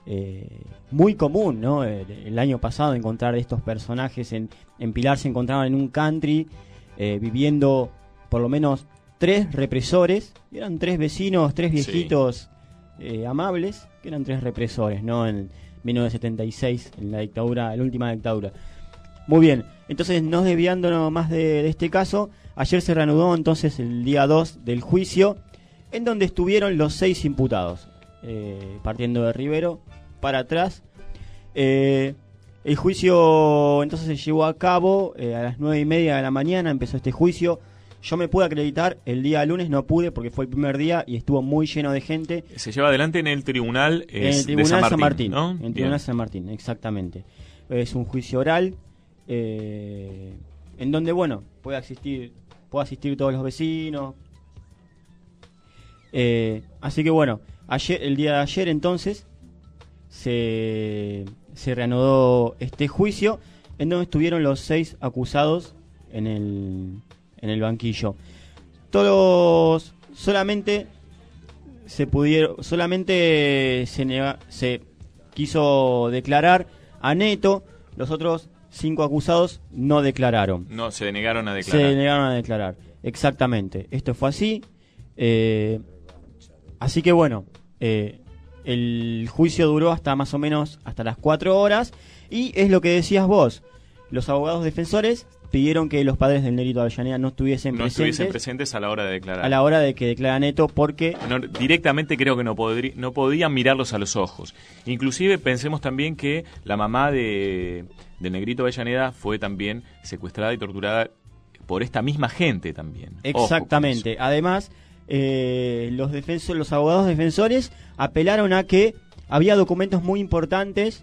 Speaker 3: muy común, ¿no? El año pasado encontrar estos personajes en Pilar, se encontraban en un country viviendo por lo menos 3 represores, y eran 3 vecinos, 3 viejitos amables, que eran 3 represores, ¿no? En 1976, en la dictadura, la última dictadura. Muy bien, entonces no desviándonos más de este caso, ayer se reanudó entonces el día 2 del juicio, en donde estuvieron los 6 imputados, partiendo de Rivero para atrás. El juicio entonces se llevó a cabo a las 9:30 de la mañana, empezó este juicio. Yo me pude acreditar, el día lunes no pude porque fue el primer día y estuvo muy lleno de gente.
Speaker 1: Se lleva adelante en el tribunal,
Speaker 3: de
Speaker 1: San Martín, ¿no?
Speaker 3: En el tribunal San Martín, exactamente. Es un juicio oral en donde, bueno, puede asistir todos los vecinos. Así que bueno, el día de ayer entonces se reanudó este juicio en donde estuvieron los 6 acusados en el banquillo. Solamente se quiso declarar a Neto, los otros 5 acusados no declararon.
Speaker 1: No, se negaron a declarar.
Speaker 3: Exactamente. Esto fue así. Así que bueno, el juicio duró hasta más o menos hasta las 4 horas y es lo que decías vos. Los abogados defensores pidieron que los padres del Negrito Avellaneda no estuviesen
Speaker 1: presentes a la hora de declarar.
Speaker 3: A la hora de que declara Neto, porque
Speaker 1: directamente creo que no podían mirarlos a los ojos. Inclusive pensemos también que la mamá del Negrito Avellaneda fue también secuestrada y torturada por esta misma gente también.
Speaker 3: Exactamente. Además, los abogados defensores apelaron a que había documentos muy importantes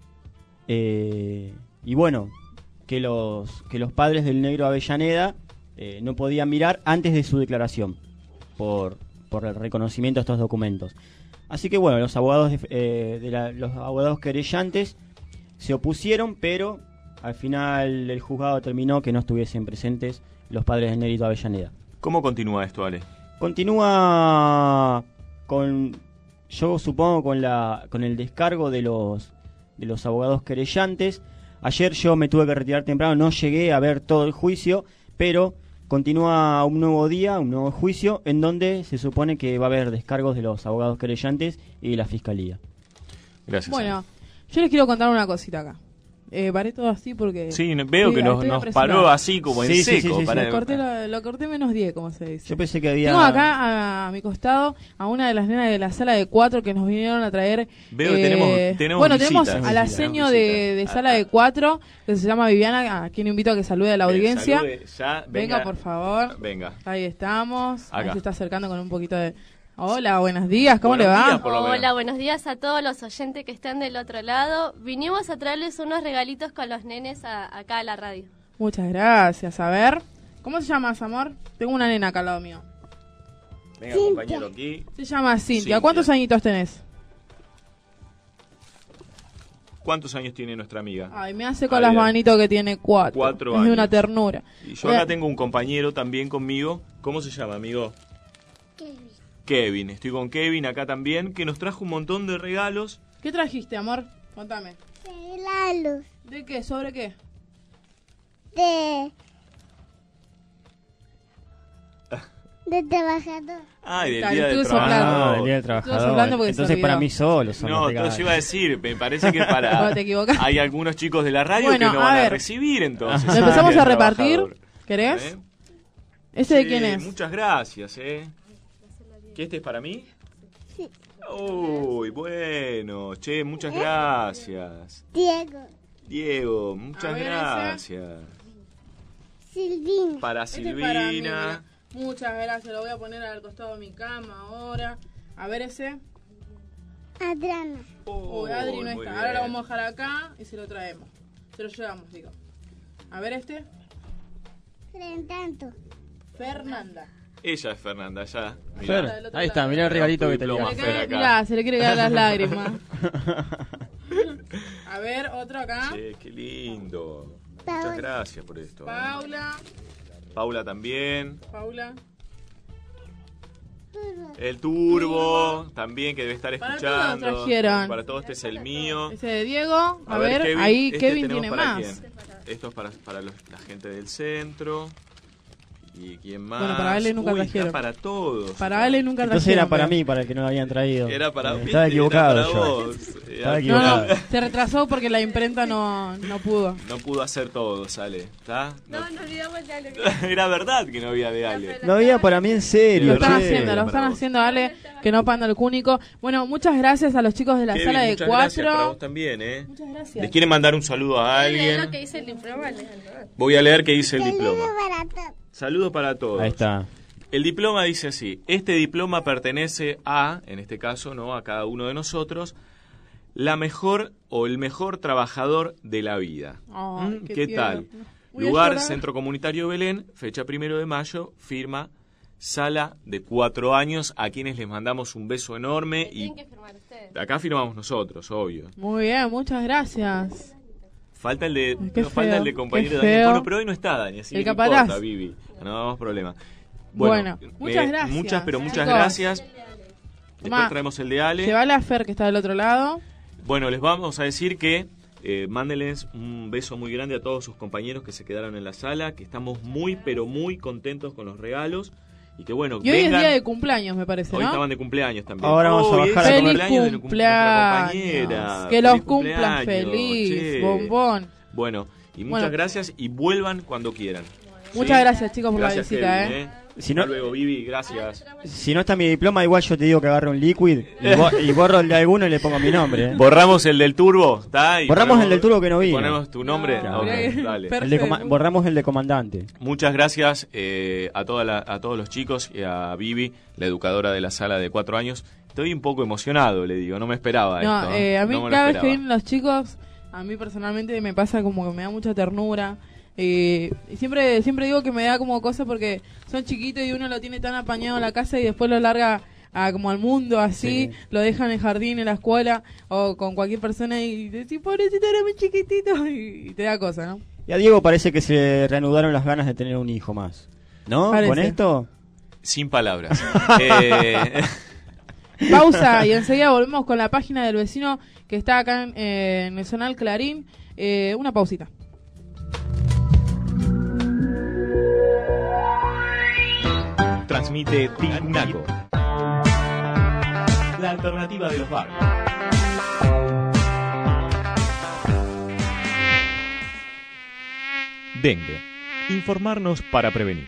Speaker 3: y bueno, que los padres del Negro Avellaneda no podían mirar antes de su declaración por el reconocimiento de estos documentos. Así que bueno, los abogados los abogados querellantes se opusieron, pero al final el juzgado determinó que no estuviesen presentes los padres del Negrito Avellaneda.
Speaker 1: ¿Cómo continúa esto, Ale?
Speaker 3: Continúa yo supongo con el descargo de los abogados querellantes. Ayer yo me tuve que retirar temprano, no llegué a ver todo el juicio, pero continúa un nuevo día, un nuevo juicio, en donde se supone que va a haber descargos de los abogados querellantes y de la fiscalía.
Speaker 1: Gracias.
Speaker 9: Bueno, yo les quiero contar una cosita acá. Paré todo así porque...
Speaker 1: Sí, veo que nos paró así como en seco.
Speaker 9: Sí. Lo corté menos 10, como se dice.
Speaker 3: Yo pensé que había...
Speaker 9: Tengo acá a mi costado a una de las nenas de la sala de 4 que nos vinieron a traer...
Speaker 1: Veo que tenemos
Speaker 9: tenemos a la seño de sala de 4, que se llama Viviana, a quien invito a que salude a la audiencia. Venga, por favor.
Speaker 1: Venga.
Speaker 9: Ahí estamos.
Speaker 1: Acá.
Speaker 9: Ahí se está acercando con un poquito de... Hola, buenos días, ¿cómo le va?
Speaker 20: Hola, buenos días a todos los oyentes que están del otro lado. Vinimos a traerles unos regalitos con los nenes acá a la radio.
Speaker 9: Muchas gracias. A ver, ¿cómo se llamas, amor? Tengo una nena acá al lado mío.
Speaker 1: Venga, compañero, aquí.
Speaker 9: Se llama Cintia. ¿Cuántos añitos tenés?
Speaker 1: ¿Cuántos años tiene nuestra amiga?
Speaker 9: Ay, me hace con las manitos que tiene 4.
Speaker 1: 4
Speaker 9: Es
Speaker 1: años.
Speaker 9: de una ternura.
Speaker 1: Y yo acá tengo un compañero también conmigo. ¿Cómo se llama, amigo? Kevin. Estoy con Kevin acá también, que nos trajo un montón de regalos.
Speaker 9: ¿Qué trajiste, amor? Contame.
Speaker 7: Regalos.
Speaker 9: ¿De qué? ¿Sobre qué?
Speaker 7: De trabajador.
Speaker 1: Ah, y del
Speaker 9: Claro,
Speaker 1: Día del
Speaker 9: estuve
Speaker 1: Trabajador.
Speaker 9: soplando.
Speaker 3: del Día del
Speaker 9: Estuve
Speaker 3: Trabajador.
Speaker 9: soplando porque se
Speaker 3: Entonces
Speaker 9: olvidó.
Speaker 3: para mí solo son
Speaker 1: No,
Speaker 3: los
Speaker 1: entonces
Speaker 3: regalos.
Speaker 1: iba a decir, me parece que
Speaker 9: No,
Speaker 1: para...
Speaker 9: te equivocás.
Speaker 1: Hay algunos chicos de la radio
Speaker 9: Bueno,
Speaker 1: que no
Speaker 9: a
Speaker 1: van a
Speaker 9: ver.
Speaker 1: recibir entonces.
Speaker 9: ¿Lo empezamos
Speaker 1: el Día
Speaker 9: a
Speaker 1: del
Speaker 9: repartir?
Speaker 1: Trabajador.
Speaker 9: ¿Querés?
Speaker 1: ¿Eh?
Speaker 9: ¿Ese de
Speaker 1: Sí,
Speaker 9: quién es?
Speaker 1: Muchas gracias, ¿Que este es para mí?
Speaker 7: Sí.
Speaker 1: Uy, bueno. Che, muchas gracias. Diego, muchas
Speaker 9: A ver,
Speaker 1: gracias.
Speaker 7: Silvina.
Speaker 1: Para
Speaker 9: Este es para mí,
Speaker 1: Silvina.
Speaker 9: mira. Muchas gracias, lo voy a poner al costado de mi cama ahora. A ver ese.
Speaker 7: Adriana.
Speaker 9: Uy, Adri no
Speaker 1: muy
Speaker 9: está. Ahora lo
Speaker 1: bien.
Speaker 9: vamos a dejar acá y se lo traemos. Se lo llevamos, digo. A ver este. Fernanda.
Speaker 1: Ella es Fernanda, ya.
Speaker 3: Fer, ahí está, mirá el regalito que te
Speaker 1: diploma,
Speaker 3: dio.
Speaker 1: Fer, acá.
Speaker 9: Mirá, se le quiere caer las lágrimas. A ver, otro acá.
Speaker 1: Che, qué lindo. Muchas gracias por esto.
Speaker 9: Paula.
Speaker 1: Paula también.
Speaker 9: Paula.
Speaker 1: El Turbo también, que debe estar
Speaker 9: Para
Speaker 1: escuchando.
Speaker 9: todos trajeron.
Speaker 1: Para todos, este es el mío.
Speaker 9: Ese de Diego. A ver,
Speaker 1: Kevin,
Speaker 9: ahí
Speaker 1: este
Speaker 9: Kevin
Speaker 1: tenemos
Speaker 9: tiene
Speaker 1: para
Speaker 9: más.
Speaker 1: quién. Esto es para la gente del centro. ¿Y quién más?
Speaker 9: Bueno, para Ale nunca
Speaker 1: Uy,
Speaker 9: trajeron.
Speaker 1: está para todos.
Speaker 9: Para Ale nunca
Speaker 3: Entonces
Speaker 9: trajeron.
Speaker 3: era para
Speaker 9: pero-
Speaker 3: mí, para el que no lo habían traído.
Speaker 1: Era para vos.
Speaker 3: Estaba equivocado
Speaker 1: Era para
Speaker 3: yo.
Speaker 1: vos.
Speaker 3: Estaba
Speaker 9: No,
Speaker 3: equivocado.
Speaker 9: no, se retrasó porque la imprenta no pudo.
Speaker 1: No pudo hacer todo, sale. ¿Está?
Speaker 20: No, nos olvidamos de Ale.
Speaker 1: Era verdad que no había de Ale.
Speaker 3: No había para mí en serio.
Speaker 9: Lo están
Speaker 3: che.
Speaker 9: haciendo, lo están haciendo, Ale, que no panda el cúnico. Bueno, muchas gracias a los chicos de la
Speaker 1: Kevin,
Speaker 9: sala de
Speaker 1: muchas gracias para
Speaker 9: 4.
Speaker 1: vos también, ¿eh?
Speaker 9: Muchas gracias.
Speaker 1: ¿Les quieren mandar un saludo a alguien?
Speaker 20: Lo que dice el diploma, Alejandro.
Speaker 1: Voy a leer qué dice el diploma.
Speaker 7: Para todos.
Speaker 1: Saludos para todos.
Speaker 3: Ahí está.
Speaker 1: El diploma dice así: este diploma pertenece a, en este caso, no a cada uno de nosotros, la mejor o el mejor trabajador de la vida.
Speaker 9: Ay,
Speaker 1: ¿Qué tal?
Speaker 9: tierno. Voy a
Speaker 1: Lugar,
Speaker 9: llorar.
Speaker 1: Centro Comunitario Belén, fecha 1 de mayo, firma Sala de 4 años, a quienes les mandamos un beso enorme y
Speaker 20: Tienen que firmar ustedes.
Speaker 1: acá firmamos nosotros, obvio.
Speaker 9: Muy bien, muchas gracias.
Speaker 1: Falta el de,
Speaker 9: qué
Speaker 1: no, falta
Speaker 9: feo,
Speaker 1: el de compañero
Speaker 9: qué
Speaker 1: Daniel.
Speaker 9: feo.
Speaker 1: Bueno, pero hoy no está Dani, así
Speaker 9: El
Speaker 1: que no
Speaker 9: capataz.
Speaker 1: importa, Vivi. No damos problema.
Speaker 9: Bueno, muchas gracias.
Speaker 1: Muchas, pero muchas
Speaker 9: Chicos.
Speaker 1: gracias. Después
Speaker 9: Tomá,
Speaker 1: traemos el de Ale.
Speaker 9: Llévale a Fer, que está del otro lado.
Speaker 1: Bueno, les vamos a decir que mándenles un beso muy grande a todos sus compañeros que se quedaron en la sala, que estamos muy, pero muy contentos con los regalos. Y que bueno,
Speaker 9: Y hoy
Speaker 1: vengan.
Speaker 9: es día de cumpleaños, me parece,
Speaker 1: Hoy
Speaker 9: ¿no?
Speaker 1: estaban de cumpleaños también.
Speaker 3: Ahora vamos a
Speaker 1: Hoy
Speaker 3: bajar
Speaker 1: es
Speaker 3: a
Speaker 1: el
Speaker 3: comer.
Speaker 9: Feliz
Speaker 1: cumpleaños de nuestra
Speaker 9: cumpleaños.
Speaker 1: compañera.
Speaker 9: Que los
Speaker 1: Feliz
Speaker 9: cumplan
Speaker 1: cumpleaños,
Speaker 9: feliz,
Speaker 1: che.
Speaker 9: bombón.
Speaker 1: Bueno, y muchas
Speaker 9: Bueno.
Speaker 1: gracias y vuelvan cuando quieran.
Speaker 9: Muchas gracias, chicos, por la
Speaker 1: Gracias,
Speaker 9: visita,
Speaker 1: Kevin,
Speaker 3: Si no-
Speaker 1: Hasta luego, Vivi, gracias.
Speaker 3: Si no está mi diploma, igual yo te digo que agarre un liquid y borro el de alguno y le pongo mi nombre. ¿eh?
Speaker 1: Borramos el del turbo, ¿está? Y
Speaker 3: Borramos
Speaker 1: ponemos-
Speaker 3: el del turbo que no vino.
Speaker 1: Ponemos tu nombre.
Speaker 3: No,
Speaker 1: Ok,
Speaker 9: no.
Speaker 1: dale.
Speaker 3: El de borramos el de comandante.
Speaker 1: Muchas gracias a todos los chicos y a Vivi, la educadora de la sala de 4 años. Estoy un poco emocionado, le digo, no me esperaba
Speaker 9: No,
Speaker 1: esto.
Speaker 9: a mí
Speaker 1: No me lo
Speaker 9: cada vez que
Speaker 1: esperaba.
Speaker 9: vienen los chicos, a mí personalmente me pasa como que me da mucha ternura. Y siempre digo que me da como cosa porque son chiquitos y uno lo tiene tan apañado en la casa y después lo larga como al mundo así, lo deja en el jardín, en la escuela o con cualquier persona y decís, pobrecito, eres muy chiquitito y te da cosa, ¿no?
Speaker 3: Y a Diego parece que se reanudaron las ganas de tener un hijo más. ¿No?
Speaker 9: Parece.
Speaker 3: ¿Con esto?
Speaker 1: Sin palabras.
Speaker 9: Pausa y enseguida volvemos con la página del vecino que está acá en el Zonal Clarín. Una pausita.
Speaker 1: Transmite Tincunaco, la alternativa de los barrios. Dengue. Informarnos para prevenir.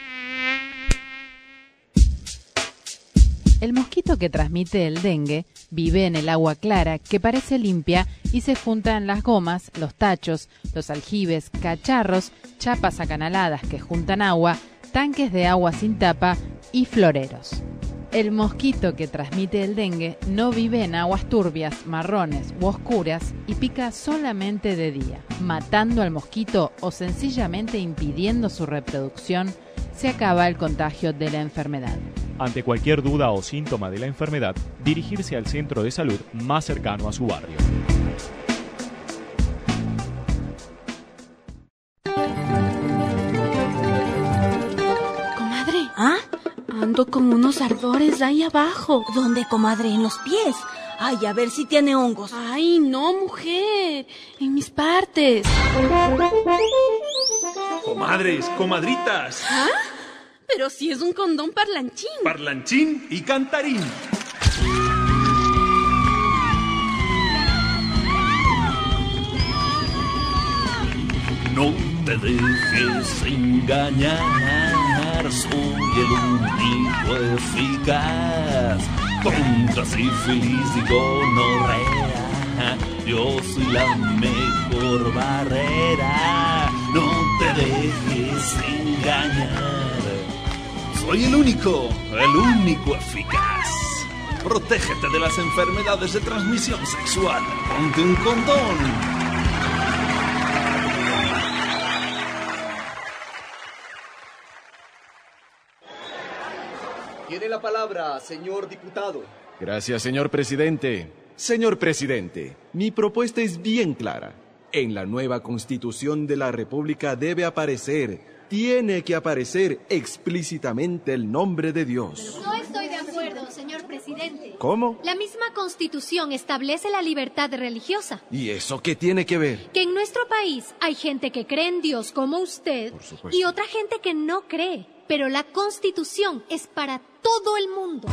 Speaker 5: El mosquito que transmite el dengue vive en el agua clara, que parece limpia, y se junta en las gomas, los tachos, los aljibes, cacharros, chapas acanaladas que juntan agua, tanques de agua sin tapa y floreros. El mosquito que transmite el dengue no vive en aguas turbias, marrones u oscuras y pica solamente de día. Matando al mosquito o sencillamente impidiendo su reproducción, se acaba el contagio de la enfermedad.
Speaker 1: Ante cualquier duda o síntoma de la enfermedad, dirigirse al centro de salud más cercano a su barrio.
Speaker 21: Noto como unos ardores ahí abajo.
Speaker 22: ¿Dónde, comadre? En los pies. Ay, a ver si tiene hongos.
Speaker 21: Ay, no, mujer. En mis partes.
Speaker 8: Comadres, comadritas.
Speaker 21: ¿Ah? Pero si es un condón parlanchín.
Speaker 8: Parlanchín y cantarín.
Speaker 23: No te dejes engañar, soy el único eficaz contra sífilis y gonorrea. Yo soy la mejor barrera, no te dejes engañar. Soy el único eficaz. Protégete de las enfermedades de transmisión sexual. Ponte un condón.
Speaker 24: Tiene la palabra, señor diputado.
Speaker 25: Gracias, señor presidente. Señor presidente, mi propuesta es bien clara. En la nueva Constitución de la República tiene que aparecer explícitamente el nombre de Dios.
Speaker 26: No estoy de acuerdo, señor presidente.
Speaker 25: ¿Cómo?
Speaker 26: La misma Constitución establece la libertad religiosa.
Speaker 25: ¿Y eso qué tiene que ver?
Speaker 26: Que en nuestro país hay gente que cree en Dios como usted y otra gente que no cree. Pero la Constitución es para todo el mundo.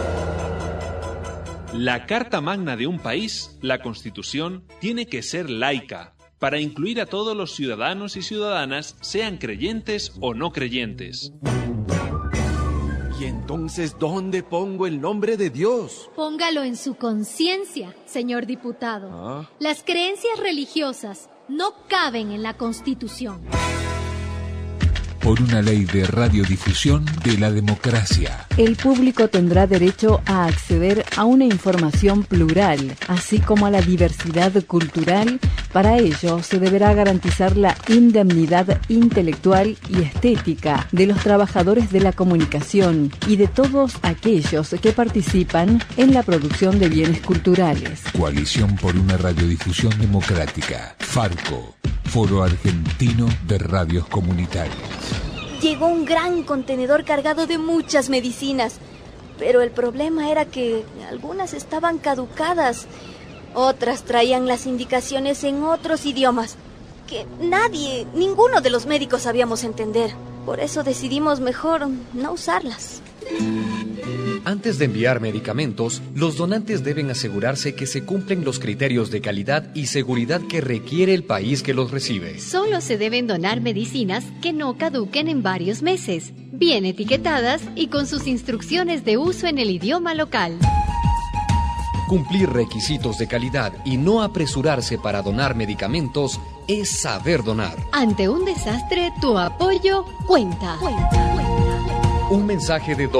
Speaker 27: La Carta Magna de un país, la Constitución, tiene que ser laica, para incluir a todos los ciudadanos y ciudadanas, sean creyentes o no creyentes.
Speaker 25: ¿Y entonces dónde pongo el nombre de Dios?
Speaker 26: Póngalo en su conciencia, señor diputado. Las creencias religiosas no caben en la Constitución.
Speaker 14: Por una ley de radiodifusión de la democracia.
Speaker 28: El público tendrá derecho a acceder a una información plural, así como a la diversidad cultural. Para ello, se deberá garantizar la indemnidad intelectual y estética de los trabajadores de la comunicación y de todos aquellos que participan en la producción de bienes culturales.
Speaker 14: Coalición por una radiodifusión democrática. Farco. Foro Argentino de Radios Comunitarias.
Speaker 22: Llegó un gran contenedor cargado de muchas medicinas, pero el problema era que algunas estaban caducadas, otras traían las indicaciones en otros idiomas que ninguno de los médicos sabíamos entender. Por eso decidimos mejor no usarlas.
Speaker 29: Antes de enviar medicamentos, los donantes deben asegurarse que se cumplen los criterios de calidad y seguridad que requiere el país que los recibe.
Speaker 26: Solo se deben donar medicinas que no caduquen en varios meses, bien etiquetadas y con sus instrucciones de uso en el idioma local.
Speaker 29: Cumplir requisitos de calidad y no apresurarse para donar medicamentos es saber donar.
Speaker 26: Ante un desastre, tu apoyo cuenta.
Speaker 29: Un mensaje de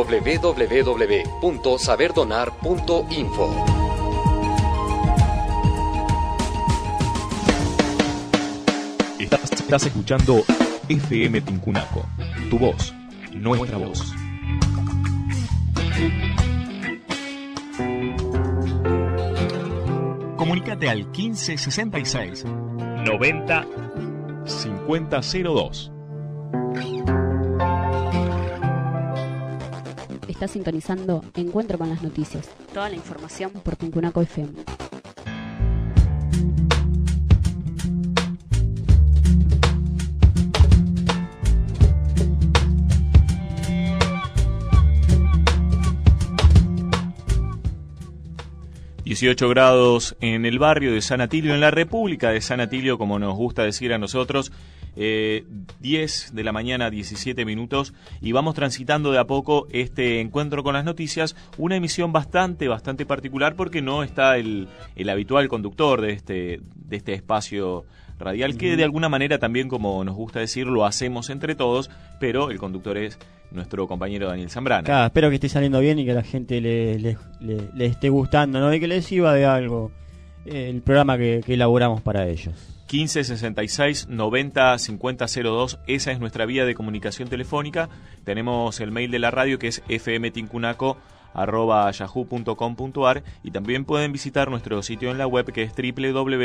Speaker 29: www.saberdonar.info.
Speaker 1: Estás escuchando FM Tincunaco. Tu voz, nuestra voz. Comunícate al 1566 90 5002.
Speaker 10: Está sintonizando Encuentro con las Noticias. Toda la información por Tincunaco FM.
Speaker 1: ...18 grados en el barrio de San Atilio, en la República de San Atilio, como nos gusta decir a nosotros... 10 de la mañana, 17 minutos, y vamos transitando de a poco este encuentro con las noticias, una emisión bastante particular porque no está el habitual conductor de este espacio radial, que de alguna manera también, como nos gusta decir, lo hacemos entre todos, pero el conductor es nuestro compañero Daniel Zambrana.
Speaker 3: Claro, espero que esté saliendo bien y que a la gente le esté gustando, ¿no? Y que les sirva de algo el programa que elaboramos para ellos.
Speaker 1: 1566 90 5002, esa es nuestra vía de comunicación telefónica. Tenemos el mail de la radio que es fmtincunaco@yahoo.com.ar y también pueden visitar nuestro sitio en la web que es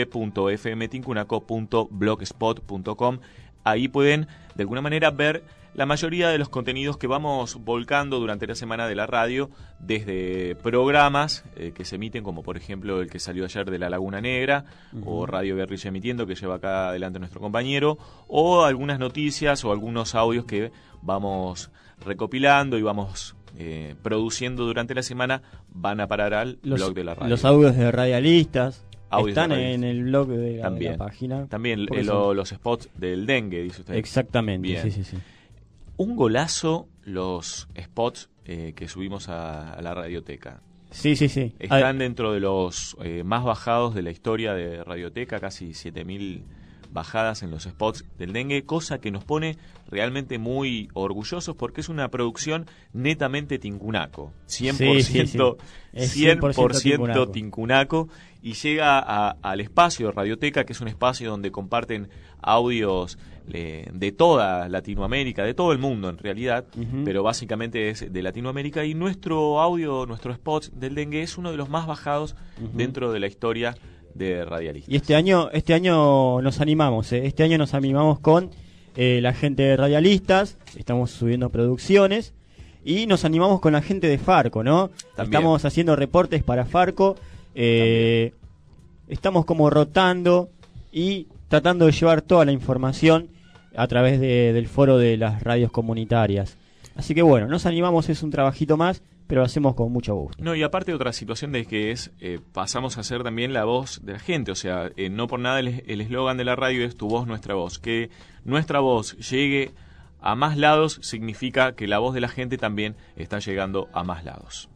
Speaker 1: www.fmtincunaco.blogspot.com. Ahí pueden de alguna manera ver la mayoría de los contenidos que vamos volcando durante la semana de la radio, desde programas que se emiten, como por ejemplo el que salió ayer de La Laguna Negra, o Radio Guerrilla Emitiendo, que lleva acá adelante nuestro compañero, o algunas noticias o algunos audios que vamos recopilando y vamos produciendo durante la semana, van a parar al blog de la radio.
Speaker 3: Los audios de radialistas están
Speaker 1: de
Speaker 3: en el blog de
Speaker 1: también,
Speaker 3: la página.
Speaker 1: También los spots del dengue, dice usted.
Speaker 3: Exactamente,
Speaker 1: bien.
Speaker 3: Sí.
Speaker 1: Un golazo los spots que subimos a la radioteca.
Speaker 3: Sí.
Speaker 1: Están dentro de los más bajados de la historia de Radioteca, casi 7.000 bajadas en los spots del dengue, cosa que nos pone realmente muy orgullosos porque es una producción netamente tincunaco, 100%,
Speaker 3: sí.
Speaker 1: 100% tincunaco, y llega al espacio de Radioteca, que es un espacio donde comparten audios de toda Latinoamérica, de todo el mundo en realidad, pero básicamente es de Latinoamérica, y nuestro audio, nuestro spot del dengue es uno de los más bajados dentro de la historia de radialistas.
Speaker 3: Y este año nos animamos, este año nos animamos con la gente de radialistas, estamos subiendo producciones y nos animamos con la gente de Farco, ¿no?
Speaker 1: También.
Speaker 3: Estamos haciendo reportes para Farco, estamos como rotando y tratando de llevar toda la información a través del foro de las radios comunitarias. Así que bueno, nos animamos, es un trabajito más, pero lo hacemos con mucho gusto.
Speaker 1: No, y aparte otra situación de que es pasamos a ser también la voz de la gente, o sea, no por nada el eslogan de la radio es tu voz, nuestra voz. Que nuestra voz llegue a más lados significa que la voz de la gente también está llegando a más lados.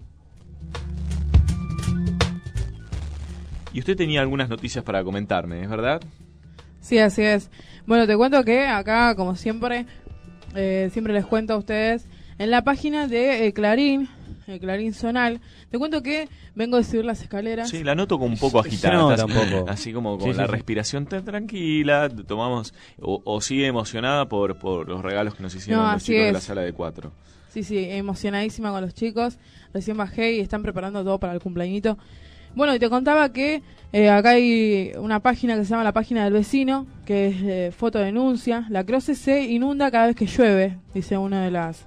Speaker 1: Y usted tenía algunas noticias para comentarme, ¿es verdad?
Speaker 9: Sí, así es. Bueno, te cuento que acá, como siempre, siempre les cuento a ustedes, en la página de Clarín, el Clarín Zonal, te cuento que vengo a subir las escaleras.
Speaker 1: Sí, la noto como un poco agitada,
Speaker 3: tampoco.
Speaker 1: Así como con la respiración tan tranquila, tomamos o sigue emocionada por los regalos que nos hicieron los chicos de la sala de 4.
Speaker 9: Sí, emocionadísima con los chicos, recién bajé y están preparando todo para el cumpleañito. Bueno, y te contaba que acá hay una página que se llama la página del vecino, que es fotodenuncia. La Croce se inunda cada vez que llueve, dice una de las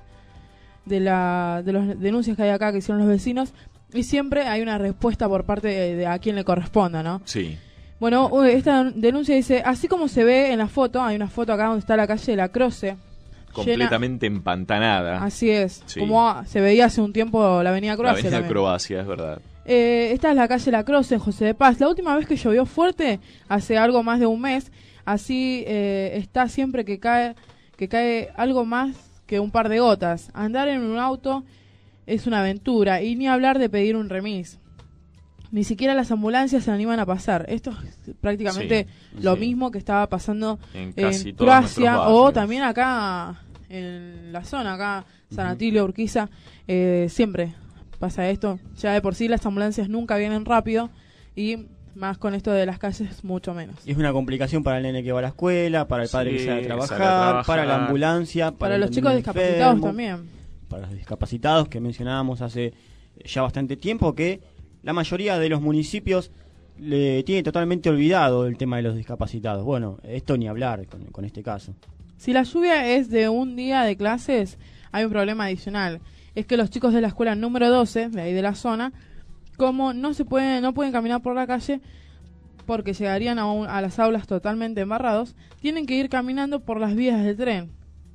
Speaker 9: denuncias que hay acá que hicieron los vecinos, y siempre hay una respuesta por parte de a quien le corresponda, ¿no?
Speaker 1: Sí.
Speaker 9: Bueno, esta denuncia dice, así como se ve en la foto, hay una foto acá donde está la calle de la Croce,
Speaker 1: completamente empantanada.
Speaker 9: Así es,
Speaker 1: sí.
Speaker 9: Como se veía hace un tiempo la avenida Croacia.
Speaker 1: La avenida
Speaker 9: también.
Speaker 1: Croacia, es verdad.
Speaker 9: Esta es la calle La Croce en José de Paz. La última vez que llovió fuerte, hace algo más de un mes, así está siempre que cae algo más que un par de gotas. Andar en un auto es una aventura, y ni hablar de pedir un remis. Ni siquiera las ambulancias se animan a pasar. Esto es prácticamente lo mismo que estaba pasando en Croacia, o también acá en la zona, acá San Atilio, Urquiza, siempre pasa esto. Ya de por sí las ambulancias nunca vienen rápido, y más con esto de las calles mucho menos.
Speaker 3: Y es una complicación para el nene que va a la escuela, para el padre que sale a trabajar, para la ambulancia,
Speaker 9: para los chicos discapacitados también.
Speaker 3: Para los discapacitados que mencionábamos hace ya bastante tiempo, que la mayoría de los municipios le tiene totalmente olvidado el tema de los discapacitados. Bueno, esto ni hablar con este caso.
Speaker 9: Si la lluvia es de un día de clases, hay un problema adicional. Es que los chicos de la escuela número 12, de ahí de la zona, como no pueden caminar por la calle porque llegarían a las aulas totalmente embarrados, tienen que ir caminando por las vías del tren,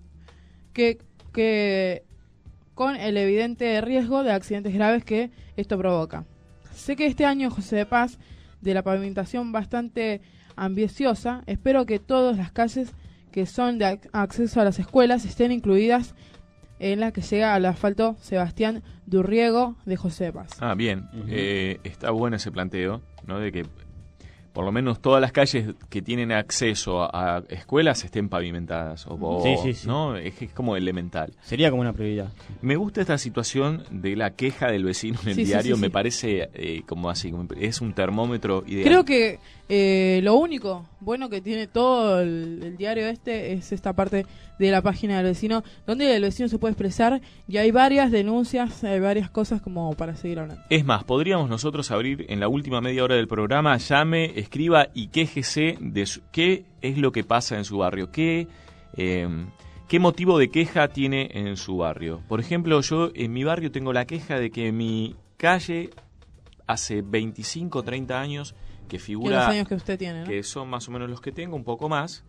Speaker 9: que con el evidente riesgo de accidentes graves que esto provoca. Sé que este año José de Paz, de la pavimentación bastante ambiciosa, espero que todas las calles que son de acceso a las escuelas estén incluidas en la que llega al asfalto Sebastián Durriego de José de Paz.
Speaker 1: Ah, bien. Está bueno ese planteo, ¿no? De que por lo menos todas las calles que tienen acceso a escuelas estén pavimentadas.
Speaker 3: Sí.
Speaker 1: ¿no? Es como elemental.
Speaker 3: Sería como una prioridad.
Speaker 1: Me gusta esta situación de la queja del vecino en el diario. Me parece como así, es un termómetro ideal.
Speaker 9: Creo que lo único bueno que tiene todo el diario es esta parte de la página del vecino, donde el vecino se puede expresar, y hay varias denuncias, hay varias cosas como para seguir hablando.
Speaker 1: Es más, podríamos nosotros abrir en la última media hora del programa, llame, escriba y quéjese de qué es lo que pasa en su barrio, qué ¿Qué motivo de queja tiene en su barrio? Por ejemplo, yo en mi barrio tengo la queja de que mi calle hace 25 o 30 años que figura...
Speaker 9: Que los años que usted tiene, ¿no?
Speaker 1: Que son más o menos los que tengo, un poco más.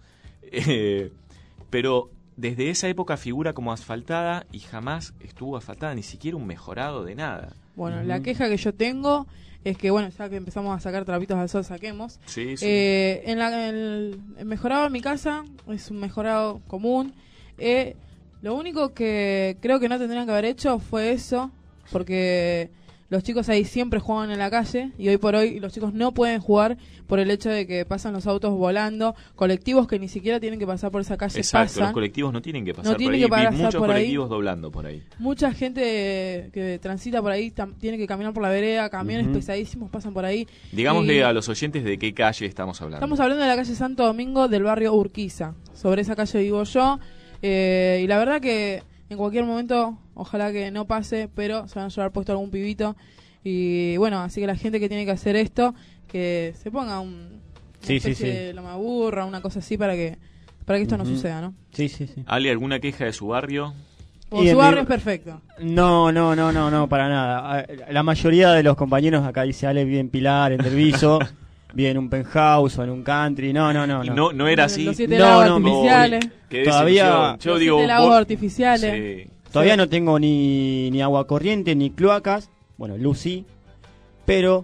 Speaker 1: Pero desde esa época figura como asfaltada y jamás estuvo asfaltada, ni siquiera un mejorado de nada.
Speaker 9: Bueno, la queja que yo tengo es que, bueno, ya que empezamos a sacar trapitos al sol, saquemos.
Speaker 1: Sí, sí.
Speaker 9: El mejorado de mi casa es un mejorado común. Lo único que creo que no tendrían que haber hecho fue eso, porque los chicos ahí siempre juegan en la calle y hoy por hoy los chicos no pueden jugar por el hecho de que pasan los autos volando, colectivos que ni siquiera tienen que pasar por esa calle.
Speaker 1: Exacto,
Speaker 9: pasan.
Speaker 1: Los colectivos no tienen que pasar
Speaker 9: por
Speaker 1: ahí.
Speaker 9: Que pasar
Speaker 1: muchos
Speaker 9: por
Speaker 1: colectivos
Speaker 9: ahí.
Speaker 1: doblando por ahí.
Speaker 9: Mucha gente que transita por ahí tiene que caminar por la vereda, camiones pesadísimos pasan por ahí.
Speaker 1: Digámosle a los oyentes de qué calle estamos hablando.
Speaker 9: Estamos hablando de la calle Santo Domingo del barrio Urquiza. Sobre esa calle vivo yo. Y la verdad que en cualquier momento, ojalá que no pase, pero se van a llevar puesto algún pibito. Y bueno, así que la gente que tiene que hacer esto, que se ponga una especie de loma burra, una cosa así para que esto no suceda, ¿no?
Speaker 3: Sí.
Speaker 1: ¿Ale, alguna queja de su barrio?
Speaker 9: O su barrio es perfecto.
Speaker 3: No, para nada. La mayoría de los compañeros acá dice Ale vive en Pilar, en Derviso, vive en un penthouse o en un country. No.
Speaker 1: No era así.
Speaker 9: Los 7 lagos artificiales.
Speaker 3: Todavía
Speaker 1: yo
Speaker 9: los
Speaker 1: digo
Speaker 9: 7 lagos artificiales.
Speaker 1: Sí.
Speaker 3: Todavía no tengo ni agua corriente ni cloacas. Bueno, luz sí, pero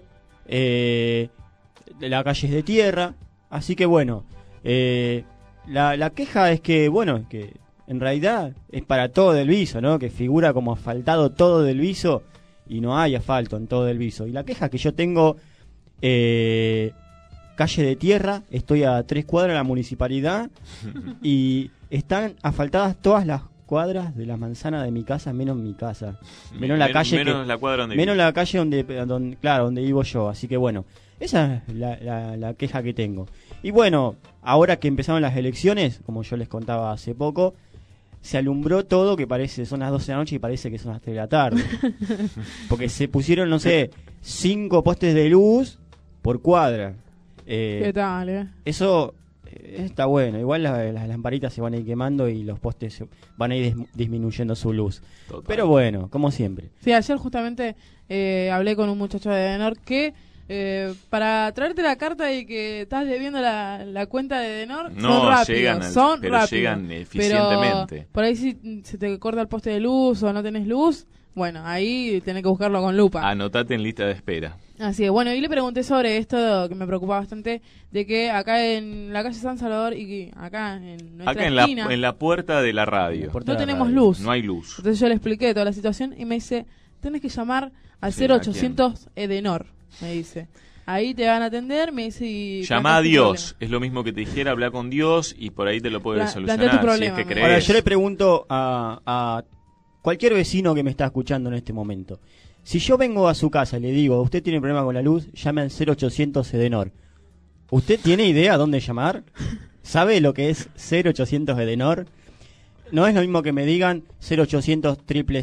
Speaker 3: la calle es de tierra, así que bueno, la queja es que, bueno, que en realidad es para todo Delviso, ¿no? Que figura como asfaltado todo Delviso y no hay asfalto en todo Delviso. Y la queja que yo tengo, calle de tierra, estoy a 3 cuadras de la municipalidad y están asfaltadas todas las cuadras de la manzana de mi casa, menos mi casa, menos la calle,
Speaker 1: la cuadra donde
Speaker 3: menos la calle donde vivo yo. Así que bueno, esa es la queja que tengo. Y bueno, ahora que empezaron las elecciones, como yo les contaba hace poco, se alumbró todo, que son las 12 de la noche y parece que son las 3 de la tarde, porque se pusieron, no sé, 5 postes de luz por cuadra.
Speaker 9: ¿Qué tal,
Speaker 3: Eso está bueno. Igual las lamparitas se van a ir quemando y los postes van a ir disminuyendo su luz.
Speaker 1: Total.
Speaker 3: Pero bueno, como siempre.
Speaker 9: Sí, ayer justamente hablé con un muchacho de Edenor que para traerte la carta y que estás debiendo la cuenta de Edenor, son rápidos.
Speaker 1: Llegan eficientemente.
Speaker 9: Pero por ahí si se te corta el poste de luz o no tenés luz, bueno, ahí tenés que buscarlo con lupa.
Speaker 1: Anotate en lista de espera.
Speaker 9: Así es, bueno, y le pregunté sobre esto que me preocupa bastante, de que acá en la calle San Salvador y acá en nuestra esquina,
Speaker 1: en la puerta de la radio,
Speaker 9: no tenemos luz.
Speaker 1: No hay luz.
Speaker 9: Entonces yo le expliqué toda la situación y me dice, tenés que llamar al 0800 Edenor, me dice. Ahí te van a atender, me dice...
Speaker 1: Llama a Dios, es lo mismo que te dijera, habla con Dios y por ahí te lo puede solucionar.
Speaker 9: Tu problema,
Speaker 1: si es que crees.
Speaker 3: Ahora, yo le pregunto a cualquier vecino que me está escuchando en este momento. Si yo vengo a su casa y le digo, usted tiene problema con la luz, llame al 0800 Edenor. ¿Usted tiene idea dónde llamar? ¿Sabe lo que es 0800 Edenor? No es lo mismo que me digan 0800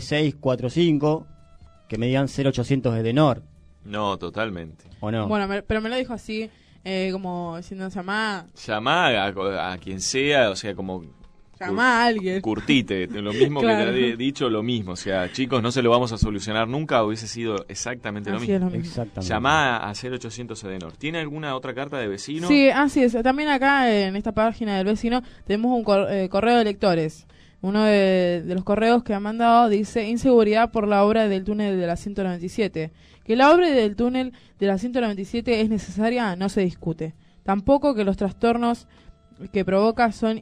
Speaker 3: 66645, que me digan 0800 Edenor.
Speaker 1: No, totalmente.
Speaker 3: ¿O no?
Speaker 9: Bueno, pero me lo dijo así, como diciendo, llamá
Speaker 1: a quien sea, o sea, como...
Speaker 9: Llamá a alguien.
Speaker 1: Curtite, lo mismo
Speaker 9: Claro.
Speaker 1: que te he dicho, lo mismo. O sea, chicos, no se lo vamos a solucionar nunca, hubiese sido exactamente lo
Speaker 9: Así
Speaker 1: mismo.
Speaker 9: es lo mismo.
Speaker 3: Exactamente.
Speaker 1: Llamá a 0800 Edenor. ¿Tiene alguna otra carta de vecino?
Speaker 9: Sí, así es. También acá en esta página del vecino tenemos un correo de lectores. Uno de los correos que han mandado dice: inseguridad por la obra del túnel de la 197. Que la obra del túnel de la 197 es necesaria no se discute. Tampoco que los trastornos que provoca son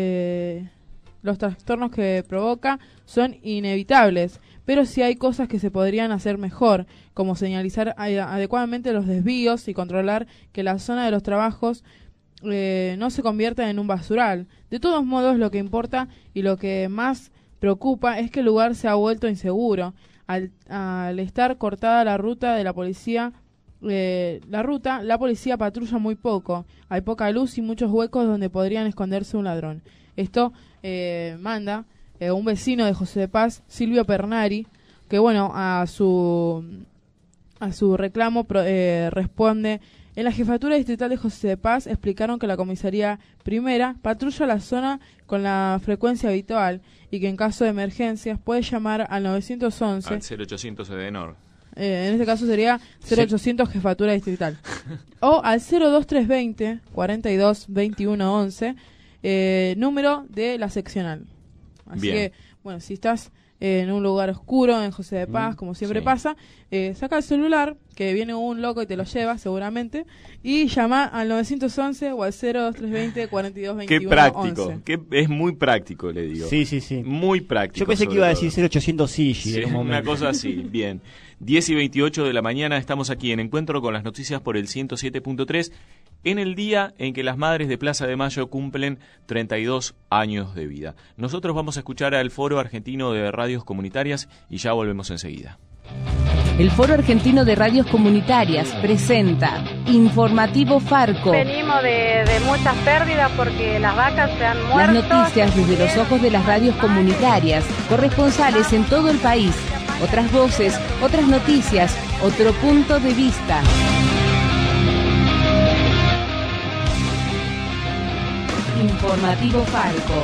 Speaker 9: inevitables, pero sí hay cosas que se podrían hacer mejor, como señalizar adecuadamente los desvíos y controlar que la zona de los trabajos no se convierta en un basural. De todos modos, lo que importa y lo que más preocupa es que el lugar se ha vuelto inseguro. Al estar cortada la ruta de la policía, la policía patrulla muy poco. Hay poca luz y muchos huecos donde podrían esconderse un ladrón. Esto manda un vecino de José de Paz, Silvio Pernari, que bueno, a su reclamo responde En la Jefatura Distrital de José de Paz explicaron que la Comisaría Primera patrulla la zona con la frecuencia habitual y que en caso de emergencias puede llamar al 911.
Speaker 1: Al 0800 Edenor.
Speaker 9: En este caso sería 0800 Jefatura Distrital. O al 02320 42 21 11, número de la seccional. Así
Speaker 1: Bien.
Speaker 9: que, bueno, si estás en un lugar oscuro, en José de Paz, como siempre pasa, saca el celular, que viene un loco y te lo lleva seguramente, y llama al 911 o al 02320 42 21
Speaker 1: Qué práctico,
Speaker 9: 11.
Speaker 1: es muy práctico, le digo.
Speaker 3: Sí, sí, sí.
Speaker 1: Muy práctico.
Speaker 3: Yo pensé que iba a decir 0800 Sigi.
Speaker 1: Sí, una cosa así, bien. 10 y 28 de la mañana estamos aquí en Encuentro con las Noticias por el 107.3, en el día en que las madres de Plaza de Mayo cumplen 32 años de vida. Nosotros vamos a escuchar al Foro Argentino de Radios Comunitarias y ya volvemos enseguida.
Speaker 2: El Foro Argentino de Radios Comunitarias presenta Informativo Farco.
Speaker 4: Venimos de muchas pérdidas porque las vacas se han muerto.
Speaker 2: Las noticias desde los ojos de las radios comunitarias, corresponsales en todo el país, otras voces, otras noticias, otro punto de vista. Informativo Farco.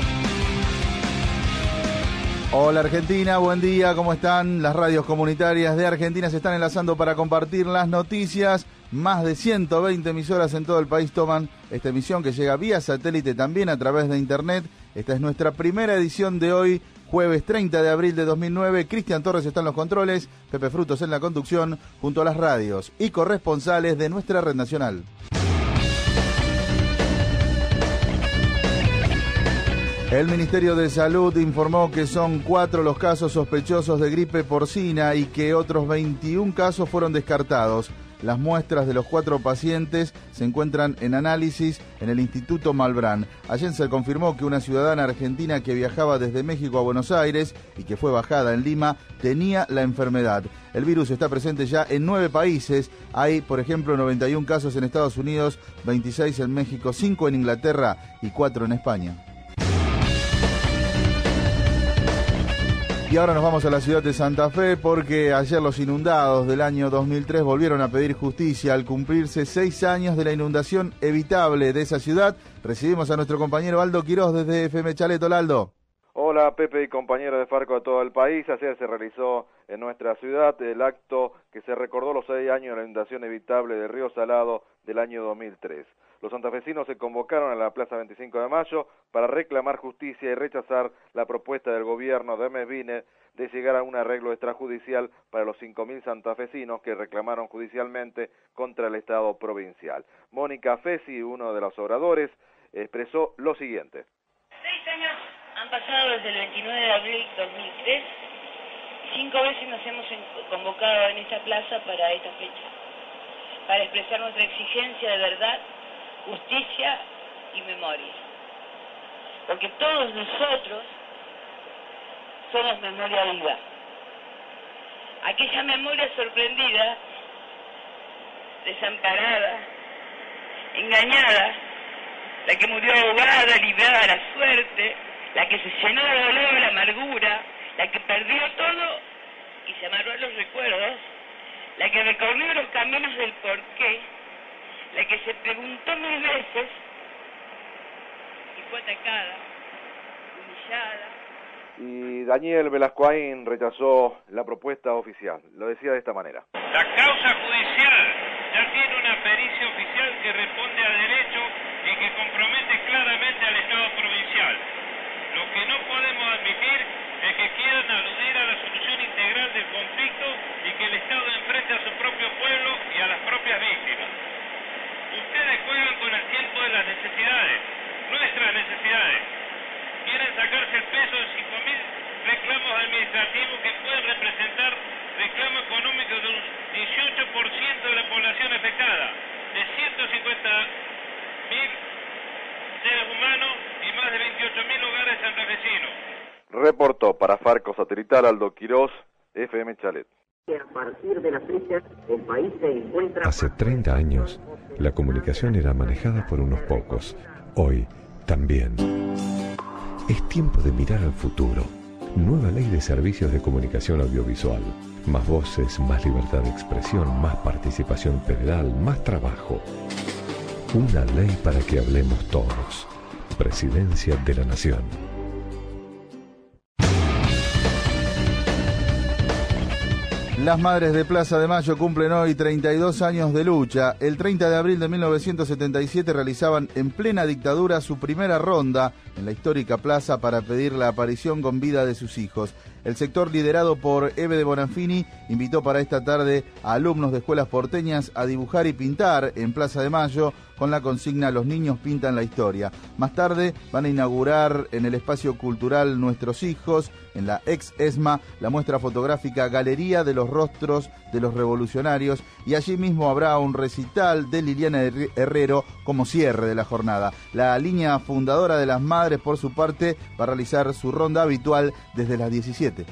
Speaker 6: Hola Argentina, buen día, ¿cómo están? Las radios comunitarias de Argentina se están enlazando para compartir las noticias. Más de 120 emisoras en todo el país toman esta emisión que llega vía satélite también a través de internet. Esta es nuestra primera edición de hoy, jueves 30 de abril de 2009. Cristian Torres está en los controles, Pepe Frutos en la conducción, junto a las radios y corresponsales de nuestra red nacional. El Ministerio de Salud informó que son 4 los casos sospechosos de gripe porcina y que otros 21 casos fueron descartados. Las muestras de los 4 pacientes se encuentran en análisis en el Instituto Malbrán. Ayer se confirmó que una ciudadana argentina que viajaba desde México a Buenos Aires y que fue bajada en Lima tenía la enfermedad. El virus está presente ya en 9 países. Hay, por ejemplo, 91 casos en Estados Unidos, 26 en México, 5 en Inglaterra y 4 en España. Y ahora nos vamos a la ciudad de Santa Fe porque ayer los inundados del año 2003 volvieron a pedir justicia al cumplirse 6 años de la inundación evitable de esa ciudad. Recibimos a nuestro compañero Aldo Quiroz desde FM Chalet. Hola, Aldo.
Speaker 11: Hola Pepe y compañeros de Farco a todo el país. Ayer se realizó en nuestra ciudad el acto que se recordó los 6 años de la inundación evitable del Río Salado del año 2003. Los santafesinos se convocaron a la Plaza 25 de Mayo para reclamar justicia y rechazar la propuesta del gobierno de Mesvine de llegar a un arreglo extrajudicial para los 5.000 santafesinos que reclamaron judicialmente contra el Estado provincial. Mónica Fesi, uno de los oradores, expresó lo siguiente.
Speaker 12: 6 años han pasado desde el 29 de abril de 2003. 5 veces nos hemos convocado en esta plaza para esta fecha, para expresar nuestra exigencia de verdad, justicia y memoria, porque todos nosotros somos memoria viva, aquella memoria sorprendida, desamparada, engañada, la que murió ahogada, librada a la suerte, la que se llenó de dolor, amargura, la que perdió todo y se amarró a los recuerdos, la que recorrió los caminos del porqué, la que se preguntó 1000 veces y fue atacada, humillada.
Speaker 11: Y Daniel Velascoaín rechazó la propuesta oficial. Lo decía de esta manera.
Speaker 13: La causa judicial ya tiene una pericia oficial que responde a derecho y que compromete claramente al Estado provincial. Lo que no podemos admitir es que quieran aludir a la solución integral del conflicto y que el Estado enfrente a su propio pueblo y a las propias víctimas. Ustedes juegan con el tiempo de las necesidades, nuestras necesidades. Quieren sacarse el peso de 5.000 reclamos administrativos que pueden representar reclamo económico de un 18% de la población afectada, de 150.000 seres humanos y más de 28.000 hogares santafesinos.
Speaker 11: Reportó para Farco Satelital Aldo Quiroz, FM Chalet.
Speaker 15: A partir de la fecha, el país se encuentra...
Speaker 18: Hace 30 años, la comunicación era manejada por unos pocos. Hoy, también. Es tiempo de mirar al futuro,
Speaker 14: Nueva Ley de Servicios de Comunicación Audiovisual. Más voces, más libertad de expresión, más participación federal, más trabajo. Una ley para que hablemos todos. Presidencia de la Nación.
Speaker 6: Las Madres de Plaza de Mayo cumplen hoy 32 años de lucha. El 30 de abril de 1977 realizaban en plena dictadura su primera ronda en la histórica plaza para pedir la aparición con vida de sus hijos. El sector liderado por Eve de Bonafini invitó para esta tarde a alumnos de escuelas porteñas a dibujar y pintar en Plaza de Mayo con la consigna "Los niños pintan la historia". Más tarde van a inaugurar en el espacio cultural Nuestros Hijos, en la ex ESMA, la muestra fotográfica Galería de los Rostros de los Revolucionarios, y allí mismo habrá un recital de Liliana Herrero como cierre de la jornada. La línea fundadora de las Madres, por su parte, va a realizar su ronda habitual desde las 17.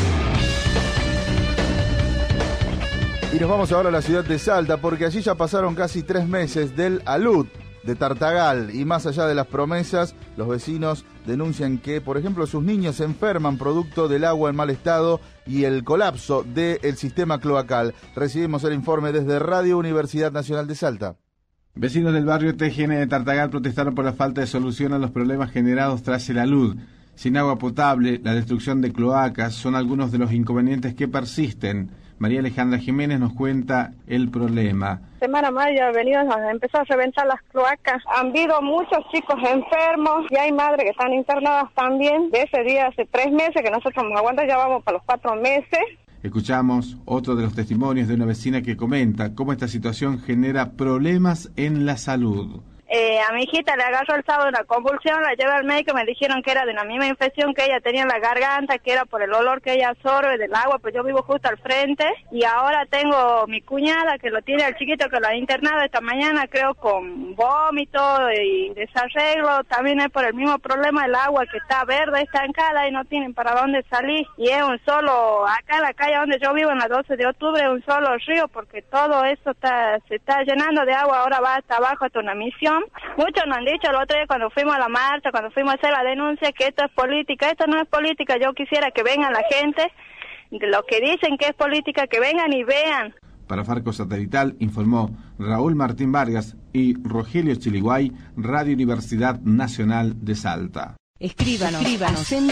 Speaker 6: Y nos vamos ahora a la ciudad de Salta, porque allí ya pasaron casi 3 meses del alud de Tartagal, y más allá de las promesas, los vecinos denuncian que, por ejemplo, sus niños se enferman producto del agua en mal estado y el colapso del sistema cloacal. Recibimos el informe desde Radio Universidad Nacional de Salta.
Speaker 5: Vecinos del barrio TGN de Tartagal protestaron por la falta de solución a los problemas generados tras el alud. Sin agua potable, la destrucción de cloacas son algunos de los inconvenientes que persisten. María Alejandra Jiménez nos cuenta el problema.
Speaker 7: Semana más ya empezó a reventar las cloacas. Han habido muchos chicos enfermos y hay madres que están internadas también. De ese día hace 3 meses que nosotros nos aguantamos, ya vamos para los 4 meses.
Speaker 5: Escuchamos otro de los testimonios de una vecina que comenta cómo esta situación genera problemas en la salud.
Speaker 7: A mi hijita le agarró el sábado una convulsión, la llevé al médico, me dijeron que era de la misma infección que ella tenía en la garganta, que era por el olor que ella absorbe del agua, pues yo vivo justo al frente, y ahora tengo mi cuñada que lo tiene al chiquito que lo ha internado esta mañana, creo con vómito y desarreglo, también es por el mismo problema el agua que está verde, estancada y no tienen para dónde salir, y es un solo, acá en la calle donde yo vivo en la 12 de octubre, es un solo río, porque todo eso se está llenando de agua, ahora va hasta abajo hasta una misión. Muchos nos han dicho el otro día cuando fuimos a la marcha, cuando fuimos a hacer la denuncia, que esto es política. Esto no es política. Yo quisiera que vengan la gente, de lo que dicen que es política, que vengan y vean.
Speaker 5: Para Farco Satelital informó Raúl Martín Vargas y Rogelio Chiliguay, Radio Universidad Nacional de Salta.
Speaker 2: Escríbanos a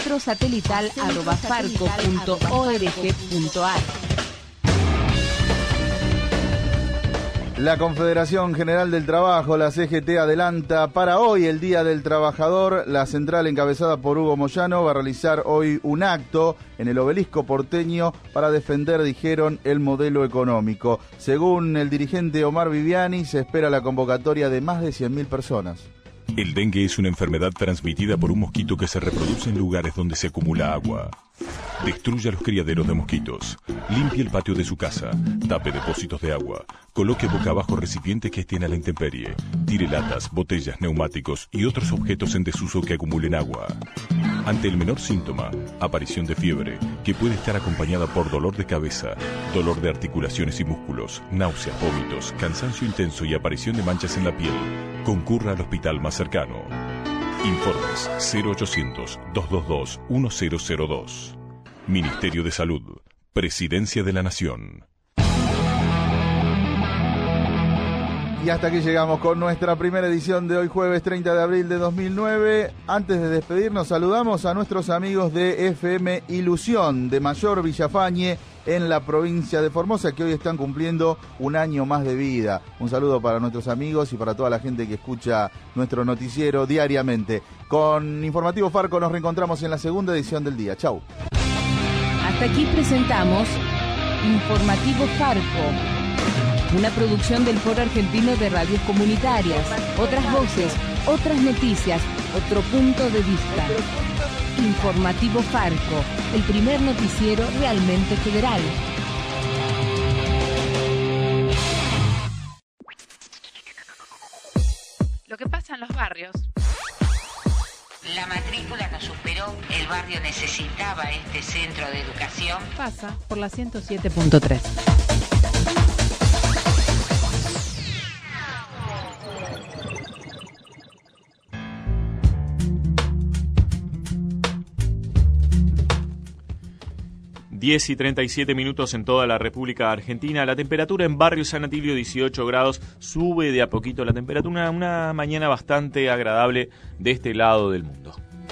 Speaker 2: centrosatelital@farco.org.ar.
Speaker 6: La Confederación General del Trabajo, la CGT, adelanta para hoy el Día del Trabajador. La central, encabezada por Hugo Moyano, va a realizar hoy un acto en el Obelisco porteño para defender, dijeron, el modelo económico. Según el dirigente Omar Viviani, se espera la convocatoria de más de 100.000 personas.
Speaker 8: El dengue es una enfermedad transmitida por un mosquito que se reproduce en lugares donde se acumula agua. Destruya los criaderos de mosquitos. Limpie el patio de su casa. Tape depósitos de agua. Coloque boca abajo recipientes que estén a la intemperie. Tire latas, botellas, neumáticos y otros objetos en desuso que acumulen agua. Ante el menor síntoma, aparición de fiebre, que puede estar acompañada por dolor de cabeza, dolor de articulaciones y músculos, náuseas, vómitos, cansancio intenso y aparición de manchas en la piel, concurra al hospital más cercano. Informes 0800-222-1002. Ministerio de Salud. Presidencia de la Nación.
Speaker 6: Y hasta aquí llegamos con nuestra primera edición de hoy jueves 30 de abril de 2009. Antes de despedirnos, saludamos a nuestros amigos de FM Ilusión de Mayor Villafañe en la provincia de Formosa, que hoy están cumpliendo un año más de vida. Un saludo para nuestros amigos y para toda la gente que escucha nuestro noticiero diariamente. Con Informativo Farco nos reencontramos en la segunda edición del día. Chau.
Speaker 2: Hasta aquí presentamos Informativo Farco, una producción del Foro Argentino de Radios Comunitarias. Otras voces, otras noticias, otro punto de vista. Informativo Farco, el primer noticiero realmente federal.
Speaker 16: Lo que pasa en los barrios.
Speaker 17: La matrícula no superó, el barrio necesitaba este centro de educación.
Speaker 16: Pasa por la 107.3.
Speaker 1: 10:37 en toda la República Argentina. La temperatura en Barrio San Atilio 18 grados. Sube de a poquito la temperatura. Una mañana bastante agradable de este lado del mundo.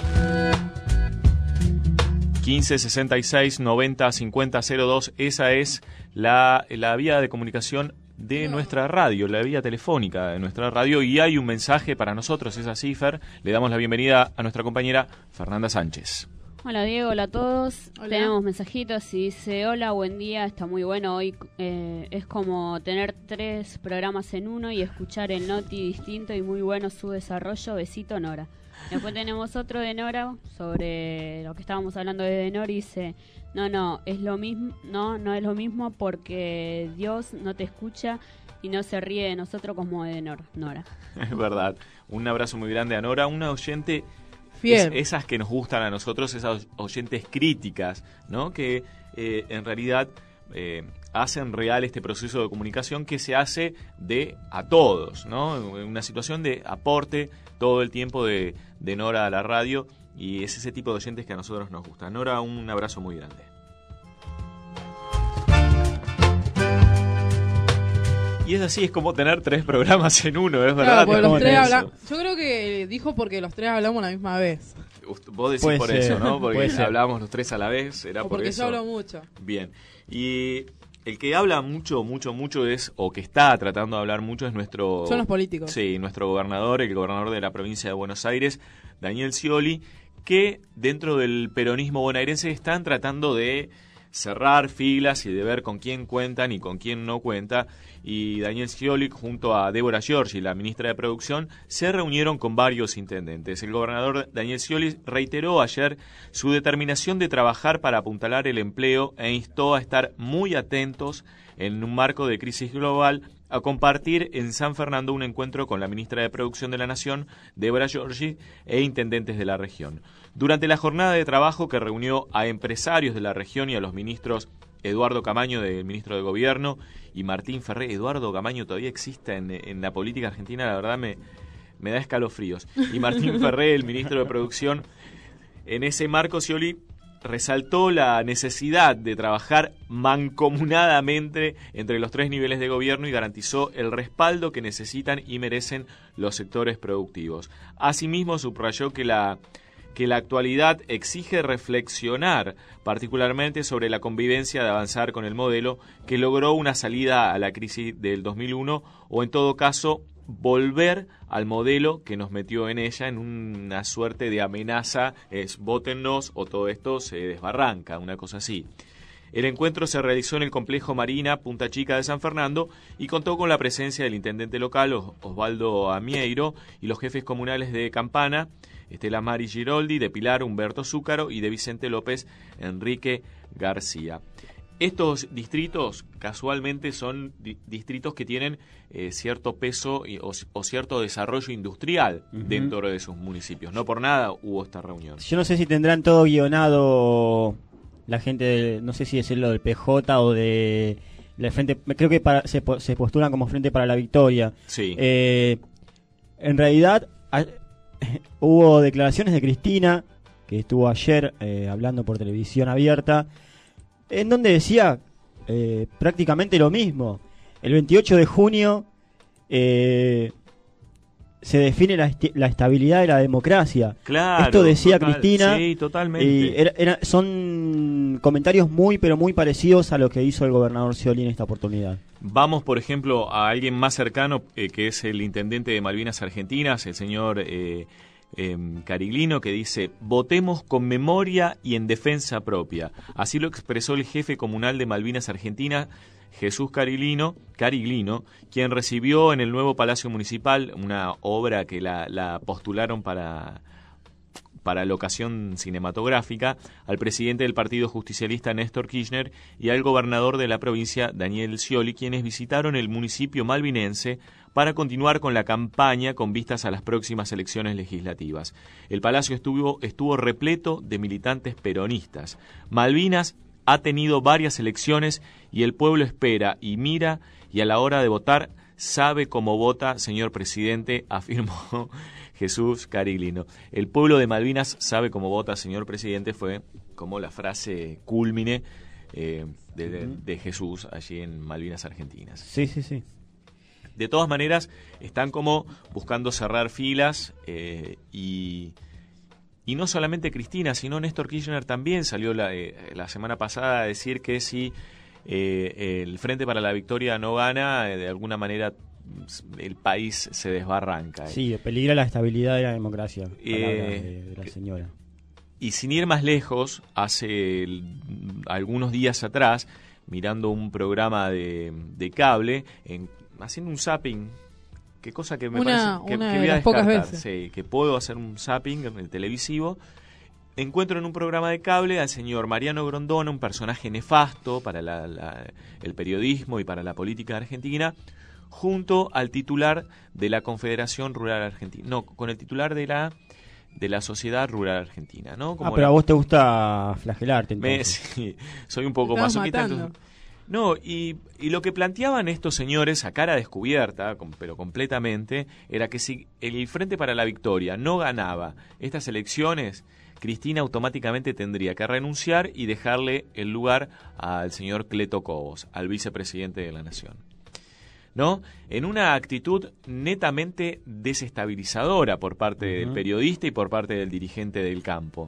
Speaker 1: 15 66 90 50 02. Esa es la vía de comunicación de nuestra radio, la vía telefónica de nuestra radio. Y hay un mensaje para nosotros, es así, Fer. Le damos la bienvenida a nuestra compañera Fernanda Sánchez.
Speaker 10: Hola Diego, hola a todos.
Speaker 9: Hola.
Speaker 10: Tenemos mensajitos y dice: hola, buen día, está muy bueno hoy. Es como tener 3 programas en uno y escuchar el Noti distinto y muy bueno su desarrollo. Besito, Nora. Después tenemos otro de Nora sobre lo que estábamos hablando de Nora y dice: no es lo mismo, no es lo mismo porque Dios no te escucha y no se ríe de nosotros como de Nora.
Speaker 1: Es verdad. Un abrazo muy grande a Nora, una oyente
Speaker 9: fiel.
Speaker 1: Esas que nos gustan a nosotros, esas oyentes críticas, ¿no? Que en realidad hacen real este proceso de comunicación que se hace de a todos, ¿no? Una situación de aporte todo el tiempo de Nora a la radio, y es ese tipo de oyentes que a nosotros nos gusta. Nora, un abrazo muy grande. Y es así, es como tener 3 programas en uno, es verdad.
Speaker 9: Claro, los 3 yo creo que dijo porque los 3 hablamos la misma vez.
Speaker 1: Vos decís
Speaker 3: Puede
Speaker 1: por
Speaker 3: ser,
Speaker 1: eso, ¿no? Porque hablábamos los 3 a la vez, era
Speaker 9: o
Speaker 1: por
Speaker 9: porque
Speaker 1: eso.
Speaker 9: yo hablo mucho.
Speaker 1: Bien. Y el que habla mucho es, o que está tratando de hablar mucho, es nuestro...
Speaker 9: Son los políticos.
Speaker 1: Sí, nuestro gobernador, el gobernador de la provincia de Buenos Aires, Daniel Scioli, que dentro del peronismo bonaerense están tratando de cerrar filas y de ver con quién cuentan y con quién no cuenta. Y Daniel Scioli, junto a Débora Giorgi, la ministra de Producción, se reunieron con varios intendentes. El gobernador Daniel Scioli reiteró ayer su determinación de trabajar para apuntalar el empleo e instó a estar muy atentos en un marco de crisis global a compartir en San Fernando un encuentro con la ministra de Producción de la Nación, Débora Giorgi, e intendentes de la región. Durante la jornada de trabajo que reunió a empresarios de la región y a los ministros Eduardo Camaño, del ministro de Gobierno, y Martín Ferré. Eduardo Camaño todavía existe en la política argentina, la verdad me da escalofríos. Y Martín Ferré, el ministro de Producción. En ese marco, Scioli resaltó la necesidad de trabajar mancomunadamente entre los 3 niveles de gobierno y garantizó el respaldo que necesitan y merecen los sectores productivos. Asimismo, subrayó que la actualidad exige reflexionar particularmente sobre la convivencia de avanzar con el modelo que logró una salida a la crisis del 2001 o en todo caso volver al modelo que nos metió en ella en una suerte de amenaza, es vótennos o todo esto se desbarranca, una cosa así. El encuentro se realizó en el complejo Marina Punta Chica de San Fernando y contó con la presencia del intendente local Osvaldo Amieiro y los jefes comunales de Campana, Estela Mari Giroldi, de Pilar Humberto Zúcaro y de Vicente López Enrique García. Estos distritos casualmente son distritos que tienen cierto peso o cierto desarrollo industrial dentro de sus municipios. No por nada hubo esta reunión.
Speaker 3: Yo no sé si tendrán todo guionado la gente, no sé si es lo del PJ o de la Frente, creo que se postulan como Frente para la Victoria.
Speaker 1: Sí.
Speaker 3: En realidad hubo declaraciones de Cristina, que estuvo ayer hablando por televisión abierta, en donde decía prácticamente lo mismo. El 28 de junio se define la estabilidad de la democracia.
Speaker 1: Claro,
Speaker 3: esto decía Cristina.
Speaker 1: Sí, totalmente.
Speaker 3: Y son comentarios muy, pero muy parecidos a lo que hizo el gobernador Scioli en esta oportunidad.
Speaker 1: Vamos, por ejemplo, a alguien más cercano, que es el intendente de Malvinas Argentinas, el señor Cariglino, que dice: votemos con memoria y en defensa propia. Así lo expresó el jefe comunal de Malvinas Argentina, Jesús Cariglino, quien recibió en el nuevo Palacio Municipal una obra que la postularon para la ocasión cinematográfica, al presidente del Partido Justicialista Néstor Kirchner y al gobernador de la provincia Daniel Scioli, quienes visitaron el municipio malvinense para continuar con la campaña con vistas a las próximas elecciones legislativas. El palacio estuvo repleto de militantes peronistas. Malvinas ha tenido varias elecciones y el pueblo espera y mira, y a la hora de votar sabe cómo vota, señor presidente, afirmó Jesús Cariglino. El pueblo de Malvinas sabe cómo vota, señor presidente, fue como la frase cúlmine de Jesús allí en Malvinas Argentinas.
Speaker 3: Sí, sí, sí.
Speaker 1: De todas maneras, están como buscando cerrar filas y no solamente Cristina, sino Néstor Kirchner también salió la semana pasada a decir que si el Frente para la Victoria no gana, de alguna manera el país se desbarranca.
Speaker 3: Sí, peligra la estabilidad de la democracia, de la señora.
Speaker 1: Y sin ir más lejos, hace algunos días atrás, mirando un programa de cable, haciendo un zapping, qué cosa que me parece que voy a descartar, veces. Sí, que puedo hacer un zapping en el televisivo. Encuentro en un programa de cable al señor Mariano Grondona, un personaje nefasto para el periodismo y para la política argentina, junto al titular de la Confederación Rural Argentina. No, con el titular de la Sociedad Rural Argentina, ¿no? Como
Speaker 3: pero a vos te gusta flagelarte, entonces.
Speaker 1: Sí, soy un poco masoquista. No, y lo que planteaban estos señores a cara descubierta, pero completamente, era que si el Frente para la Victoria no ganaba estas elecciones, Cristina automáticamente tendría que renunciar y dejarle el lugar al señor Cleto Cobos, al vicepresidente de la Nación, ¿no? En una actitud netamente desestabilizadora por parte del periodista y por parte del dirigente del campo.